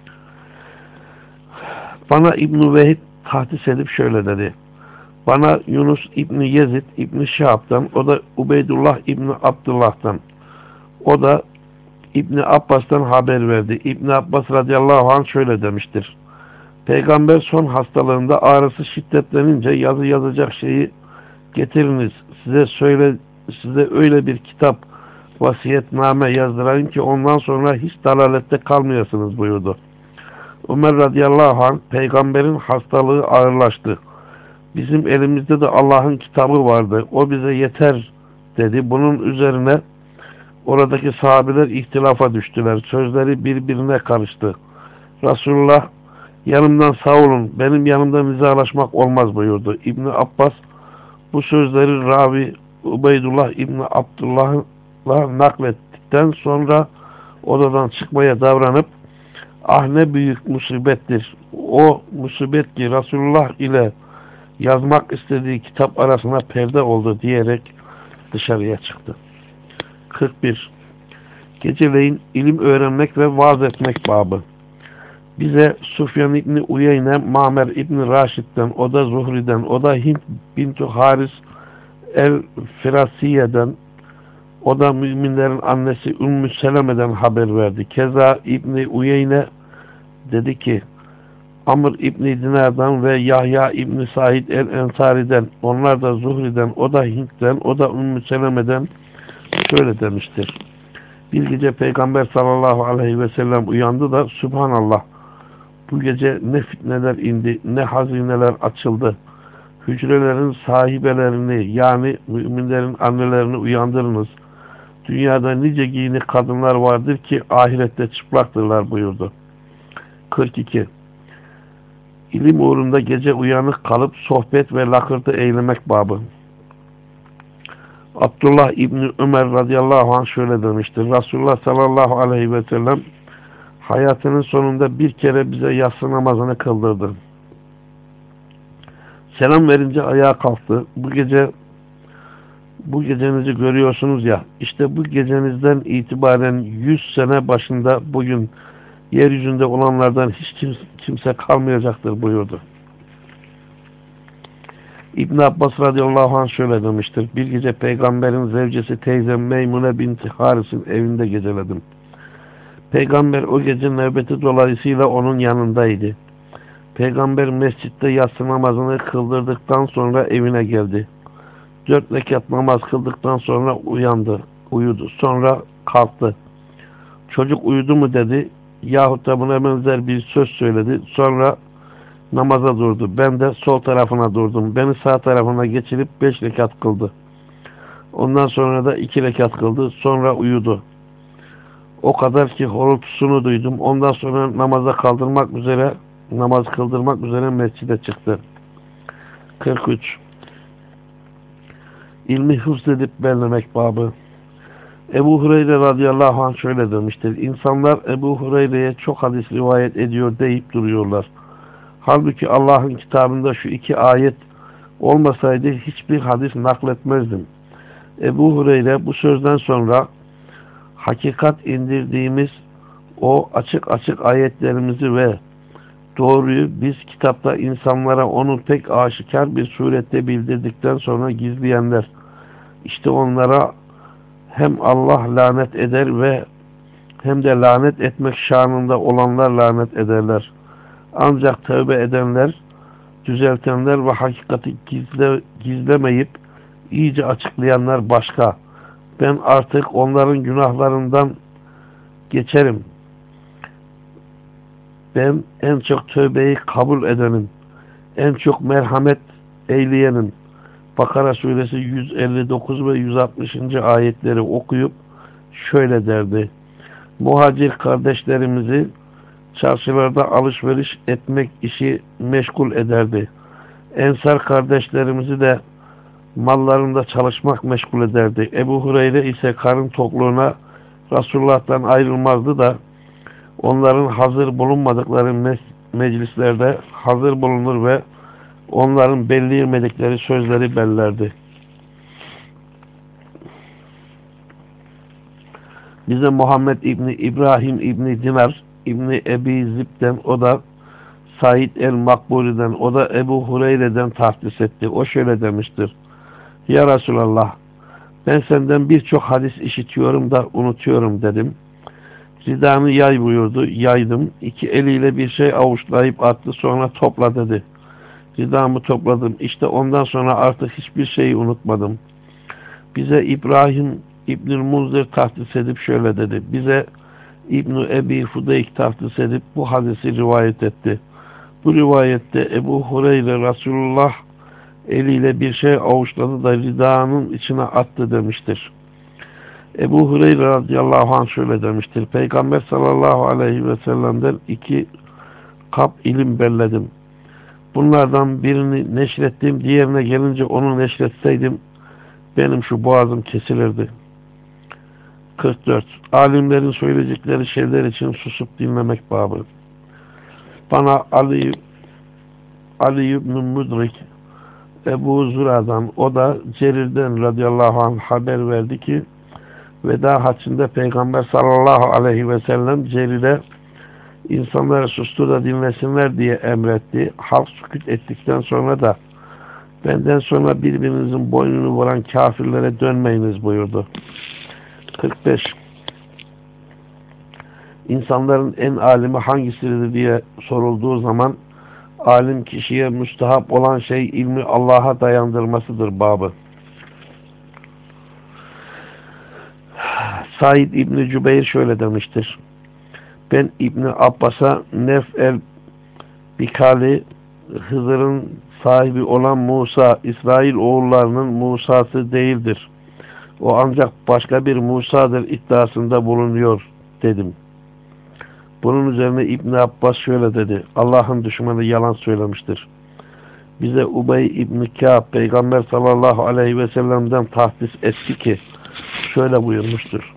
Bana İbn-i Vehib tahdis edip şöyle dedi. Bana Yunus İbni Yezid İbni Şahab'dan, o da Ubeydullah İbni Abdullah'tan, o da İbni Abbas'tan haber verdi. İbni Abbas radıyallahu anh şöyle demiştir. Peygamber son hastalığında ağrısı şiddetlenince yazı yazacak şeyi getiriniz. Size öyle bir kitap vasiyetname yazdırayım ki ondan sonra hiç dalalette kalmayasınız buyurdu. Ömer radıyallahu anh peygamberin hastalığı ağırlaştı. Bizim elimizde de Allah'ın kitabı vardı. O bize yeter dedi. Bunun üzerine oradaki sahabeler ihtilafa düştüler. Sözleri birbirine karıştı. Resulullah yanımdan sağ olun, benim yanımda nizalaşmak olmaz buyurdu. İbni Abbas bu sözleri ravi Ubeydullah İbni Abdullah'la naklettikten sonra odadan çıkmaya davranıp ah ne büyük musibettir. O musibet ki Resulullah ile yazmak istediği kitap arasına perde oldu diyerek dışarıya çıktı. 41. Geceleyin ilim öğrenmek ve vaaz etmek babı. Bize Sufyan İbni Uyeyne, Ma'mer İbni Raşid'den, o da Zuhri'den, o da Hint bintu Haris el-Firasiye'den, o da müminlerin annesi Ümmü Seleme'den haber verdi. Keza İbni Uyeyne dedi ki, Amr İbni Dinar'dan ve Yahya İbni Said el-Ensari'den, onlar da Zuhri'den, o da Hint'ten, o da Ümmü Seleme'den şöyle demiştir. Bir gece Peygamber sallallahu aleyhi ve sellem uyandı da Subhanallah, bu gece ne fitneler indi, ne hazineler açıldı. Hücrelerin sahibelerini, yani müminlerin annelerini uyandırınız. Dünyada nice giyinik kadınlar vardır ki ahirette çıplaktırlar buyurdu. 42. İlim uğrunda gece uyanık kalıp sohbet ve lakırtı eylemek babı. Abdullah İbni Ömer radıyallahu anh şöyle demiştir. Resulullah sallallahu aleyhi ve sellem hayatının sonunda bir kere bize yatsı namazını kıldırdı. Selam verince ayağa kalktı. Bu gecenizi görüyorsunuz ya, işte bu gecenizden itibaren 100 sene başında bugün yeryüzünde olanlardan hiç kimse kalmayacaktır buyurdu. İbn Abbas radıyallahu anh şöyle demiştir. Bir gece peygamberin zevcesi teyzem Meymune binti Haris'in evinde geceledim. Peygamber o gece nöbeti dolayısıyla onun yanındaydı. Peygamber mescitte yatsı namazını kıldırdıktan sonra evine geldi. 4 rekat namaz kıldıktan sonra uyudu. Sonra kalktı. Çocuk uyudu mu dedi. Yahut da buna benzer bir söz söyledi. Sonra namaza durdu. Ben de sol tarafına durdum. Beni sağ tarafına geçirip 5 rekat kıldı. Ondan sonra da 2 rekat kıldı. Sonra uyudu. O kadar ki horultusunu duydum. Ondan sonra namaz kıldırmak üzere mescide çıktı. 43. İlmi hıfzedip bellemek babı. Ebu Hureyre radıyallahu anh şöyle demiştir. İnsanlar Ebu Hureyre'ye çok hadis rivayet ediyor deyip duruyorlar. Halbuki Allah'ın kitabında şu 2 ayet olmasaydı hiçbir hadis nakletmezdim. Ebu Hureyre bu sözden sonra hakikat indirdiğimiz o açık açık ayetlerimizi ve doğruyu biz kitapta insanlara onu pek aşikar bir surette bildirdikten sonra gizleyenler, işte onlara hem Allah lanet eder ve hem de lanet etmek şanında olanlar lanet ederler. Ancak tövbe edenler, düzeltenler ve hakikati gizlemeyip iyice açıklayanlar başka. Ben artık onların günahlarından geçerim. Ben en çok tövbeyi kabul edenim. En çok merhamet eyleyenim. Bakara suresi 159 ve 160. ayetleri okuyup şöyle derdi. Muhacir kardeşlerimizi çarşılarda alışveriş etmek işi meşgul ederdi. Ensar kardeşlerimizi de mallarında çalışmak meşgul ederdi. Ebu Hureyre ise karın tokluğuna Resulullah'tan ayrılmazdı da onların hazır bulunmadıkları meclislerde hazır bulunur ve onların belleyemedikleri sözleri bellerdi. Bize Muhammed İbni İbrahim İbni Dinar İbni Ebi Zib'den, o da Said el-Makburi'den, o da Ebu Hureyre'den tahsis etti. O şöyle demiştir. Ya Resulallah, ben senden birçok hadis işitiyorum da unutuyorum dedim. Ridanı yay buyurdu. Yaydım. 2 eliyle bir şey avuçlayıp attı. Sonra topla dedi. Ridamı topladım. İşte ondan sonra artık hiçbir şeyi unutmadım. Bize İbrahim İbnül Munzir tahsis edip şöyle dedi. Bize İbn-i Ebi Fudeyk tahsis edip bu hadisi rivayet etti. Bu rivayette Ebu Hureyre Resulullah eliyle bir şey avuçladı da ridanın içine attı demiştir. Ebu Hureyre radıyallahu anh şöyle demiştir. Peygamber sallallahu aleyhi ve sellem'den 2 kap ilim belledim. Bunlardan birini neşrettim, diğerine gelince onu neşretseydim benim şu boğazım kesilirdi. 44. Alimlerin söyleyecekleri şeyler için susup dinlemek babı. Bana Ali ibn Müdrik Ebu Zura'dan, o da Cerir'den radıyallahu anh haber verdi ki Veda haccında Peygamber sallallahu aleyhi ve sellem Celil'e insanları sustur da dinlesinler diye emretti. Halk sükût ettikten sonra da benden sonra birbirinizin boynunu vuran kafirlere dönmeyiniz buyurdu. 45. İnsanların en alimi hangisidir diye sorulduğu zaman alim kişiye müstahap olan şey ilmi Allah'a dayandırmasıdır babı. Said İbni Cübeyr şöyle demiştir. Ben İbni Abbas'a Nef'el Bikali Hızır'ın sahibi olan Musa, İsrail oğullarının Musa'sı değildir. O ancak başka bir Musa'dır iddiasında bulunuyor dedim. Bunun üzerine İbni Abbas şöyle dedi. Allah'ın düşmanı yalan söylemiştir. Bize Ubey İbni Kâb Peygamber sallallahu aleyhi ve sellem'den tahdis etti ki şöyle buyurmuştur.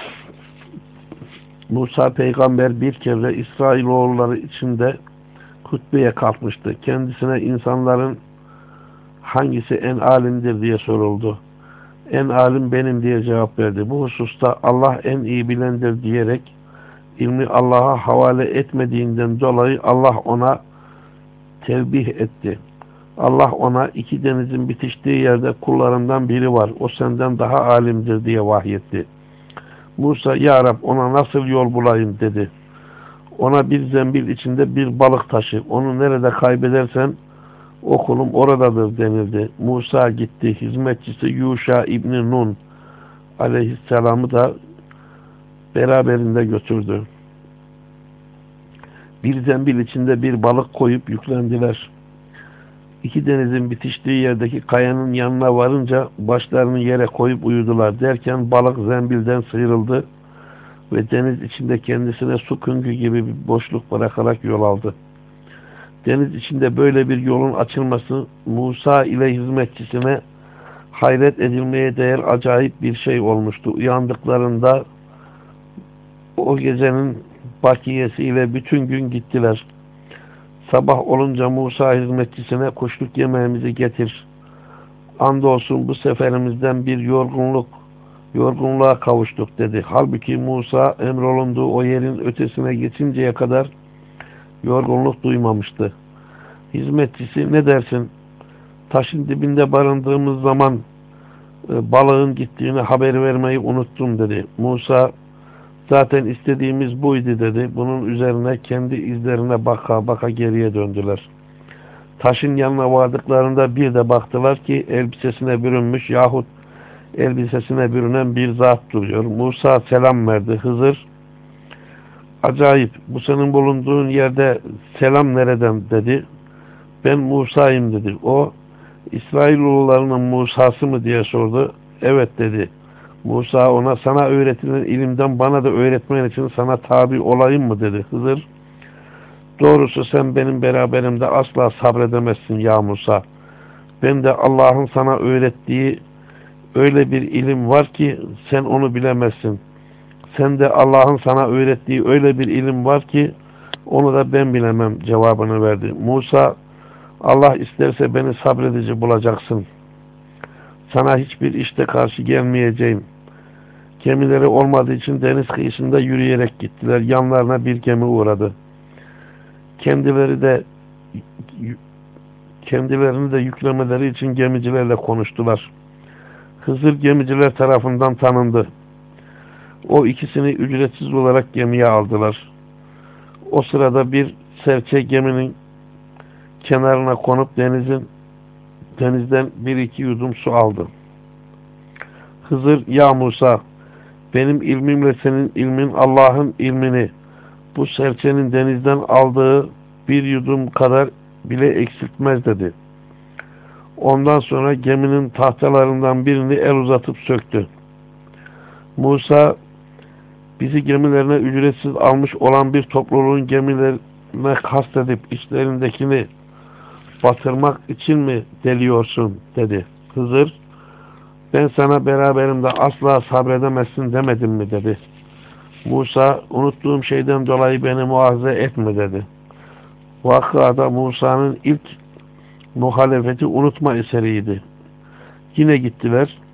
Musa peygamber bir kere İsrailoğulları içinde hutbeye kalkmıştı. Kendisine insanların hangisi en alimdir diye soruldu. En alim benim diye cevap verdi. Bu hususta Allah en iyi bilendir diyerek ilmi Allah'a havale etmediğinden dolayı Allah ona tevbih etti. Allah ona iki denizin bitiştiği yerde kullarından biri var. O senden daha alimdir diye vahyetti. Musa, Ya Rab ona nasıl yol bulayım dedi. Ona bir zembil içinde bir balık taşı. Onu nerede kaybedersen o kulum oradadır denildi. Musa gitti. Hizmetçisi Yuşa İbni Nun aleyhisselamı da beraberinde götürdü. Bir zembil içinde bir balık koyup yüklendiler. İki denizin bitiştiği yerdeki kayanın yanına varınca başlarını yere koyup uyudular derken balık zembilden sıyrıldı ve deniz içinde kendisine su küngü gibi bir boşluk bırakarak yol aldı. Deniz içinde böyle bir yolun açılması Musa ile hizmetçisine hayret edilmeye değer acayip bir şey olmuştu. Uyandıklarında o gecenin bakiyesiyle bütün gün gittiler. Sabah olunca Musa hizmetçisine kuşluk yemeğimizi getir. Andolsun bu seferimizden bir yorgunluğa kavuştuk dedi. Halbuki Musa emrolunduğu o yerin ötesine geçinceye kadar yorgunluk duymamıştı. Hizmetçisi ne dersin? Taşın dibinde barındığımız zaman balığın gittiğini haber vermeyi unuttum dedi. Musa zaten istediğimiz buydu dedi. Bunun üzerine kendi izlerine baka baka geriye döndüler. Taşın yanına vardıklarında bir de baktılar ki elbisesine bürünmüş yahut elbisesine bürünen bir zat duruyor. Musa selam verdi. Hızır, acayip, bu senin bulunduğun yerde selam nereden dedi. Ben Musa'yım dedi. O, İsrailoğullarının Musa'sı mı diye sordu. Evet dedi. Musa ona sana öğretilen ilimden bana da öğretmen için sana tabi olayım mı dedi. Hızır, doğrusu sen benim beraberimde asla sabredemezsin ya Musa. Ben de Allah'ın sana öğrettiği öyle bir ilim var ki sen onu bilemezsin. Sen de Allah'ın sana öğrettiği öyle bir ilim var ki onu da ben bilemem cevabını verdi. Musa, Allah isterse beni sabredici bulacaksın. Sana hiçbir işte karşı gelmeyeceğim. Gemileri olmadığı için deniz kıyısında yürüyerek gittiler. Yanlarına bir gemi uğradı. Kendilerini de yüklemeleri için gemicilerle konuştular. Hızır gemiciler tarafından tanındı. O ikisini ücretsiz olarak gemiye aldılar. O sırada bir serçe geminin kenarına konup denizden bir iki yudum su aldı. Hızır, ya Musa, benim ilmimle senin ilmin Allah'ın ilmini bu serçenin denizden aldığı bir yudum kadar bile eksiltmez dedi. Ondan sonra geminin tahtalarından birini el uzatıp söktü. Musa, bizi gemilerine ücretsiz almış olan bir topluluğun gemilerine kastedip içlerindekini batırmak için mi deliyorsun dedi. Hızır, ben sana beraberimde asla sabredemezsin demedim mi dedi. Musa, unuttuğum şeyden dolayı beni muahaze etme dedi. Vakıada Musa'nın ilk muhalefeti unutma eseriydi. Yine gittiler.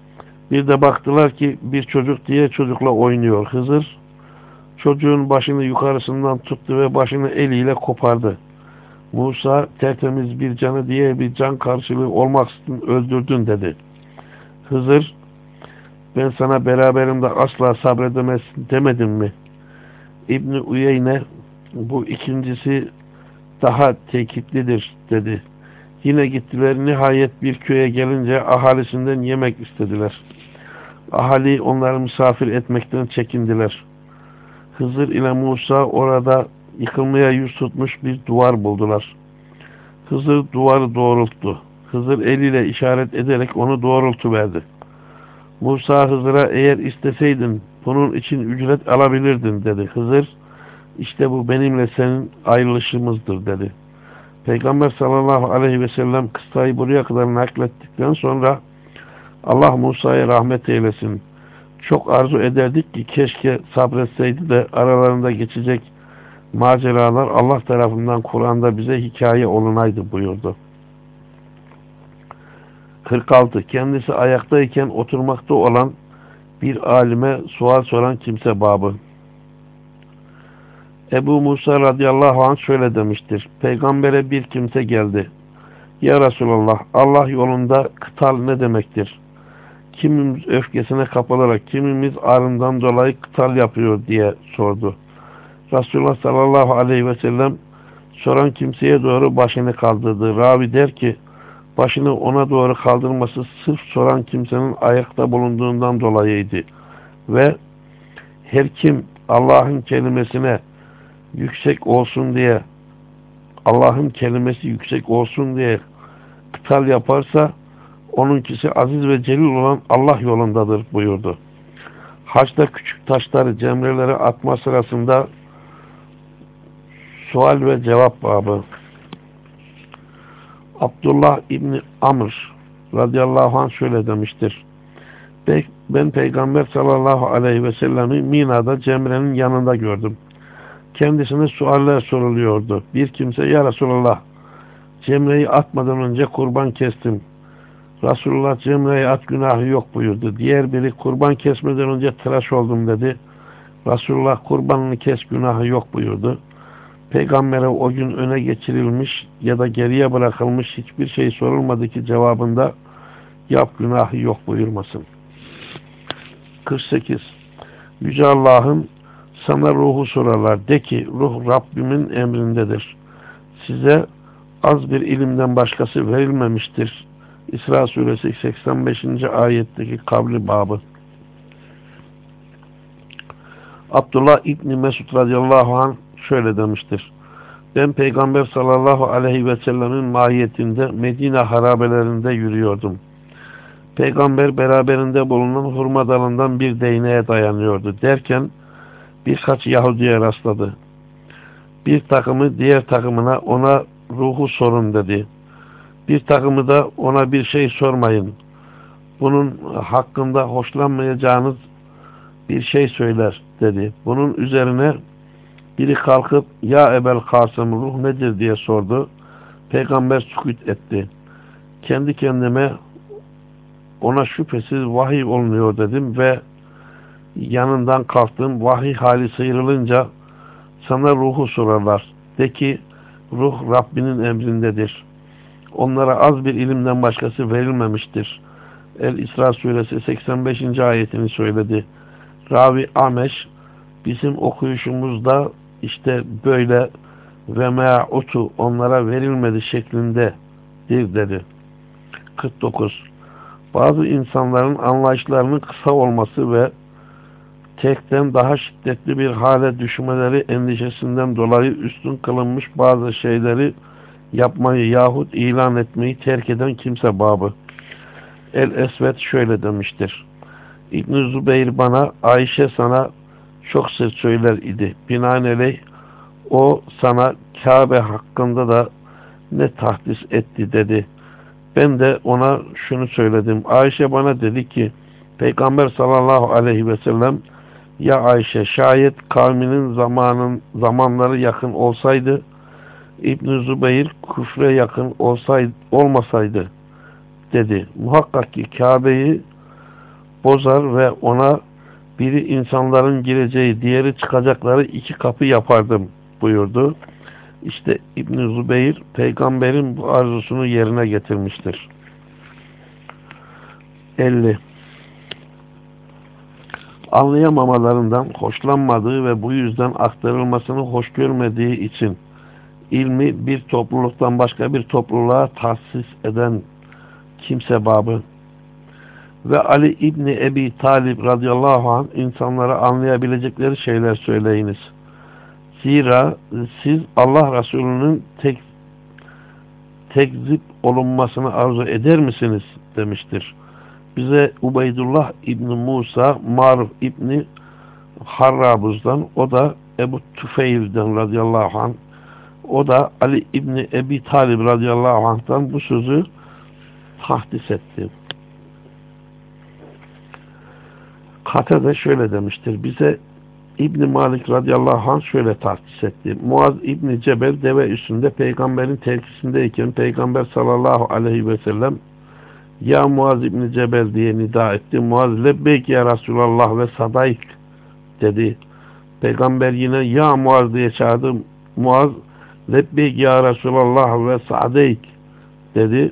Bir de baktılar ki bir çocuk diğer çocukla oynuyor. Hızır çocuğun başını yukarısından tuttu ve başını eliyle kopardı. Musa tertemiz bir canı diğer bir can karşılığı olmaksızın öldürdün dedi. Hızır ben sana beraberimde asla sabredemezsin demedim mi? İbni Uyeyne bu ikincisi daha tekitlidir dedi. Yine gittiler, nihayet bir köye gelince ahalisinden yemek istediler. Ahali onları misafir etmekten çekindiler. Hızır ile Musa orada yıkılmaya yüz tutmuş bir duvar buldular. Hızır duvarı doğrulttu. Hızır eliyle işaret ederek onu doğrultuverdi. Musa Hızır'a eğer isteseydin bunun için ücret alabilirdin dedi. Hızır işte bu benimle senin ayrılışımızdır dedi. Peygamber sallallahu aleyhi ve sellem kıssayı buraya kadar naklettikten sonra Allah Musa'ya rahmet eylesin. Çok arzu ederdik ki keşke sabretseydi de aralarında geçecek maceralar Allah tarafından Kur'an'da bize hikaye olunaydı buyurdu. 46. Kendisi ayaktayken oturmakta olan bir alime sual soran kimse babı. Ebu Musa radıyallahu anh şöyle demiştir. Peygambere bir kimse geldi. Ya Resulallah, Allah yolunda kıtal ne demektir? Kimimiz öfkesine kapılarak, kimimiz arından dolayı kıtal yapıyor diye sordu. Resulullah sallallahu aleyhi ve sellem soran kimseye doğru başını kaldırdı. Ravi der ki, başını ona doğru kaldırması sırf soran kimsenin ayakta bulunduğundan dolayıydı. Ve her kim Allah'ın kelimesine yüksek olsun diye, Allah'ın kelimesi yüksek olsun diye kıtal yaparsa onunkisi aziz ve celil olan Allah yolundadır buyurdu. Haçta küçük taşları cemrelere atma sırasında sual ve cevap babı. Abdullah İbni Amr radıyallahu anh şöyle demiştir. Ben Peygamber sallallahu aleyhi ve sellemi Mina'da Cemre'nin yanında gördüm. Kendisine sualler soruluyordu. Bir kimse ya Resulallah Cemre'yi atmadan önce kurban kestim. Resulullah Cemre'ye at günahı yok buyurdu. Diğer biri kurban kesmeden önce tıraş oldum dedi. Resulullah kurbanını kes günahı yok buyurdu. Peygambere o gün öne geçirilmiş ya da geriye bırakılmış hiçbir şey sorulmadı ki cevabında yap günahı yok buyurmasın. 48. Yüce Allah'ın sana ruhu sorarlar. De ki ruh Rabbimin emrindedir. Size az bir ilimden başkası verilmemiştir. İsra suresi 85. ayetteki kavli babı. Abdullah İbni Mesud radıyallahu anh şöyle demiştir. Ben Peygamber sallallahu aleyhi ve sellemin mahiyetinde Medine harabelerinde yürüyordum. Peygamber beraberinde bulunan hurma dalından bir değneğe dayanıyordu. Derken birkaç Yahudi'ye rastladı. Bir takımı diğer takımına ona ruhu sorun dedi. Bir takımı da ona bir şey sormayın. Bunun hakkında hoşlanmayacağınız bir şey söyler dedi. Bunun üzerine biri kalkıp ya Ebel Kasım ruh nedir diye sordu. Peygamber sükût etti. Kendi kendime ona şüphesiz vahiy olunuyor dedim ve yanından kalktım. Vahiy hali sıyrılınca sana ruhu sorarlar. De ki ruh Rabbinin emrindedir. Onlara az bir ilimden başkası verilmemiştir. El-İsra suresi 85. ayetini söyledi. Ravi Ameş bizim okuyuşumuzda işte böyle ve ma'utu onlara verilmedi şeklindedir dedi. 49. Bazı insanların anlayışlarının kısa olması ve tekten daha şiddetli bir hale düşmeleri endişesinden dolayı üstün kılınmış bazı şeyleri yapmayı yahut ilan etmeyi terk eden kimse babı. El-Esved şöyle demiştir. İbn-i Zübeyir bana Ayşe sana çok sır söyler idi. Binaenaleyh o sana Kabe hakkında da ne tahdis etti dedi. Ben de ona şunu söyledim. Ayşe bana dedi ki Peygamber sallallahu aleyhi ve sellem ya Ayşe şayet kavminin zamanları yakın olsaydı İbn-i Zübeyir küfre yakın olmasaydı dedi. Muhakkak ki Kabe'yi bozar ve ona biri insanların gireceği, diğeri çıkacakları iki kapı yapardım buyurdu. İşte İbn-i Zübeyir peygamberin bu arzusunu yerine getirmiştir. 50. Anlayamamalarından hoşlanmadığı ve bu yüzden aktarılmasını hoş görmediği için ilmi bir topluluktan başka bir topluluğa tahsis eden kimse babı ve Ali İbni Ebi Talib radıyallahu anh insanlara anlayabilecekleri şeyler söyleyiniz. Zira siz Allah Resulü'nün tekzip olunmasını arzu eder misiniz demiştir. Bize Ubeydullah İbni Musa, Maruf İbni Harrabuz'dan, o da Ebu Tüfeil'den radıyallahu anh, o da Ali İbni Ebi Talib radıyallahu anh'tan bu sözü tahdis etti. Katade şöyle demiştir. Bize İbn Malik radıyallahu anh şöyle tahdis etti. Muaz İbni Cebel deve üstünde peygamberin terkisindeyken peygamber sallallahu aleyhi ve sellem ya Muaz İbni Cebel diye nida etti. Muaz lebbeyk ya Resulallah ve sadayk dedi. Peygamber yine ya Muaz diye çağırdı. Muaz lebbeyk ya Resulallah ve sadayk dedi.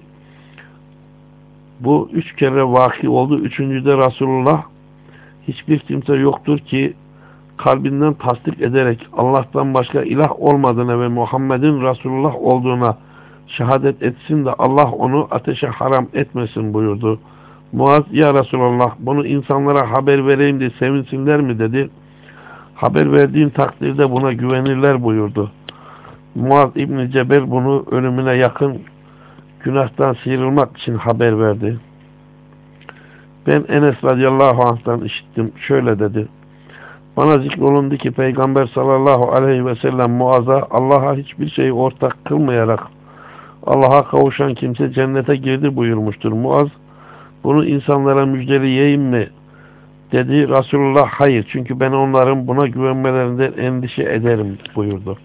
Bu 3 kere vaki oldu. Üçüncüde Resulullah hiçbir kimse yoktur ki kalbinden tasdik ederek Allah'tan başka ilah olmadığına ve Muhammed'in Resulullah olduğuna şehadet etsin de Allah onu ateşe haram etmesin buyurdu. Muaz ya Resulallah bunu insanlara haber vereyim de sevinsinler mi dedi. Haber verdiğin takdirde buna güvenirler buyurdu. Muaz İbni Cebel bunu ölümüne yakın günahtan sıyrılmak için haber verdi. Ben Enes radıyallahu anh'tan işittim. Şöyle dedi. Bana zikrolundu ki Peygamber sallallahu aleyhi ve sellem Muaz'a Allah'a hiçbir şeyi ortak kılmayarak Allah'a kavuşan kimse cennete girdi buyurmuştur. Muaz bunu insanlara müjdeleyeyim mi dedi. Resulullah hayır çünkü ben onların buna güvenmelerinden endişe ederim buyurdu.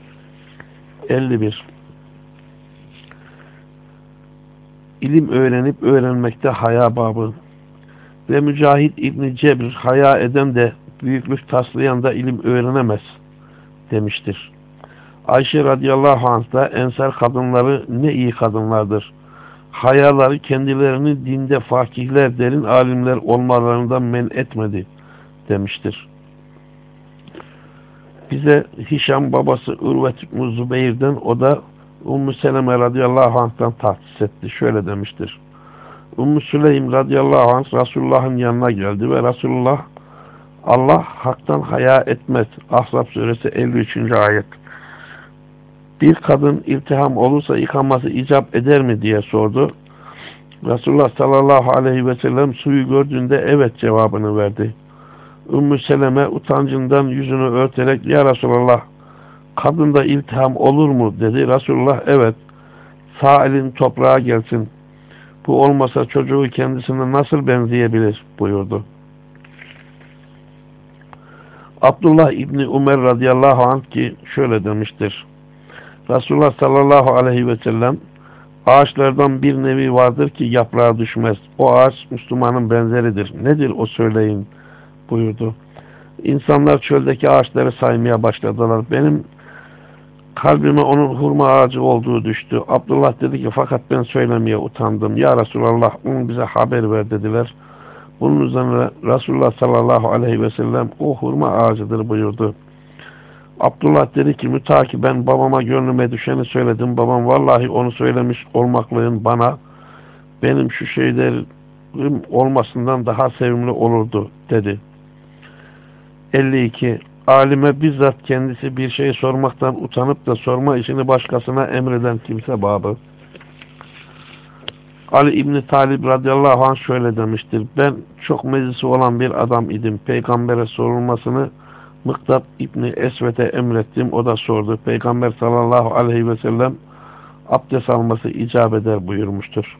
51. İlim öğrenip öğrenmekte haya babı ve Mücahit İbni Cebr haya eden de büyüklük taslayan da ilim öğrenemez demiştir. Ayşe radıyallahu anh da ensar kadınları ne iyi kadınlardır. Hayaları kendilerini dinde fakihler, derin alimler olmalarından men etmedi demiştir. Bize Hişam babası Urvet İbni Zübeyir'den, o da Ümmü Seleme radıyallahu anh'tan tahsis etti. Şöyle demiştir. Ümmü Süleym radıyallahu anh Resulullah'ın yanına geldi ve Resulullah Allah haktan haya etmez. Ahzab suresi 53. ayet. Bir kadın iltiham olursa yıkaması icap eder mi diye sordu. Resulullah sallallahu aleyhi ve sellem suyu gördüğünde evet cevabını verdi. Ümmü Seleme utancından yüzünü örterek ya Resulallah kadında iltiham olur mu dedi. Resulullah evet sağ elin toprağa gelsin. Bu olmasa çocuğu kendisine nasıl benzeyebilir buyurdu. Abdullah İbni Umer radıyallahu anh ki şöyle demiştir. Resulullah sallallahu aleyhi ve sellem ağaçlardan bir nevi vardır ki yaprağa düşmez. O ağaç Müslümanın benzeridir. Nedir o söyleyin buyurdu. İnsanlar çöldeki ağaçları saymaya başladılar. Benim kalbime onun hurma ağacı olduğu düştü. Abdullah dedi ki fakat ben söylemeye utandım. Ya Resulallah onu bize haber ver dediler. Bunun üzerine Resulullah sallallahu aleyhi ve sellem o hurma ağacıdır buyurdu. Abdullah dedi ki mütakiben babama gönlüme düşeni söyledim. Babam vallahi onu söylemiş olmaklığın bana benim şu şeylerim olmasından daha sevimli olurdu dedi. 52. Alime bizzat kendisi bir şey sormaktan utanıp da sorma işini başkasına emreden kimse babı. Ali İbni Talib radıyallahu anh şöyle demiştir. Ben çok meclisi olan bir adam idim. Peygamber'e sorulmasını Mıktab İbni Esvet'e emrettim. O da sordu. Peygamber sallallahu aleyhi ve sellem abdest alması icap eder buyurmuştur.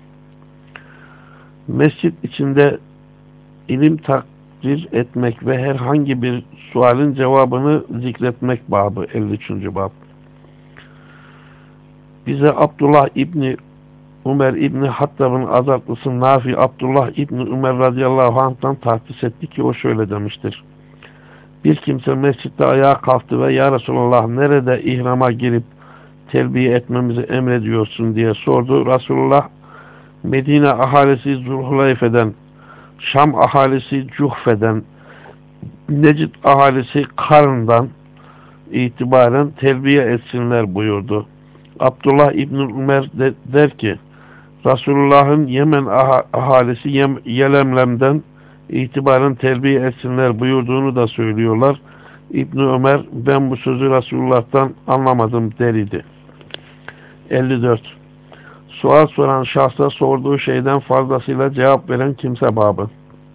Mescit içinde ilim takdir etmek ve herhangi bir sualin cevabını zikretmek babı 53. bab. Bize Abdullah İbni Ömer İbni Hattab'ın azatlısı Nafi Abdullah İbni Ömer radıyallahu anh'tan tahsis etti ki o şöyle demiştir. Bir kimse mescitte ayağa kalktı ve ya Resulallah nerede ihrama girip telbiye etmemizi emrediyorsun diye sordu. Resulullah Medine ahalisi Zulhulayfe'den, Şam ahalisi Cuhfe'den, Necid ahalisi Karn'dan itibaren telbiye etsinler buyurdu. Abdullah İbni Ömer der ki Resulullah'ın Yemen ahalisi Yelemlem'den itibaren telbiye etsinler buyurduğunu da söylüyorlar. İbni Ömer ben bu sözü Resulullah'tan anlamadım derdi. 54. Sual soran şahsa sorduğu şeyden fazlasıyla cevap veren kimse babı.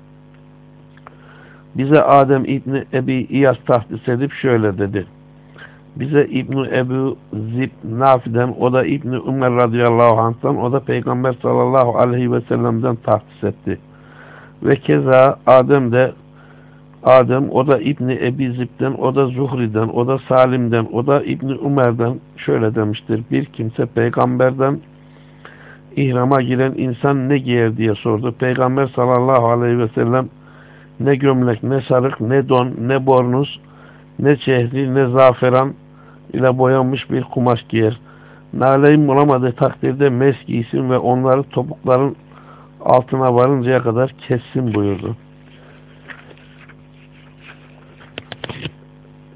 Bize Adem İbni Ebi İyas tahdis edip şöyle dedi. Bize İbni Ebu Zib Nafi'den, o da İbni Ömer radıyallahu anh'tan, o da Peygamber sallallahu aleyhi ve sellem'den tahdis etti. Ve keza Adem, o da İbni Ebi Zib'den, o da Zuhri'den, o da Salim'den, o da İbni Ömer'den şöyle demiştir. Bir kimse peygamberden ihrama giren insan ne giyer diye sordu. Peygamber sallallahu aleyhi ve sellem ne gömlek, ne sarık, ne don, ne bornuz, ne çehri, ne zaferan ile boyanmış bir kumaş giyer. Naleyn bulamadığı takdirde mes giysin ve onları topukların altına varıncaya kadar kessin buyurdu.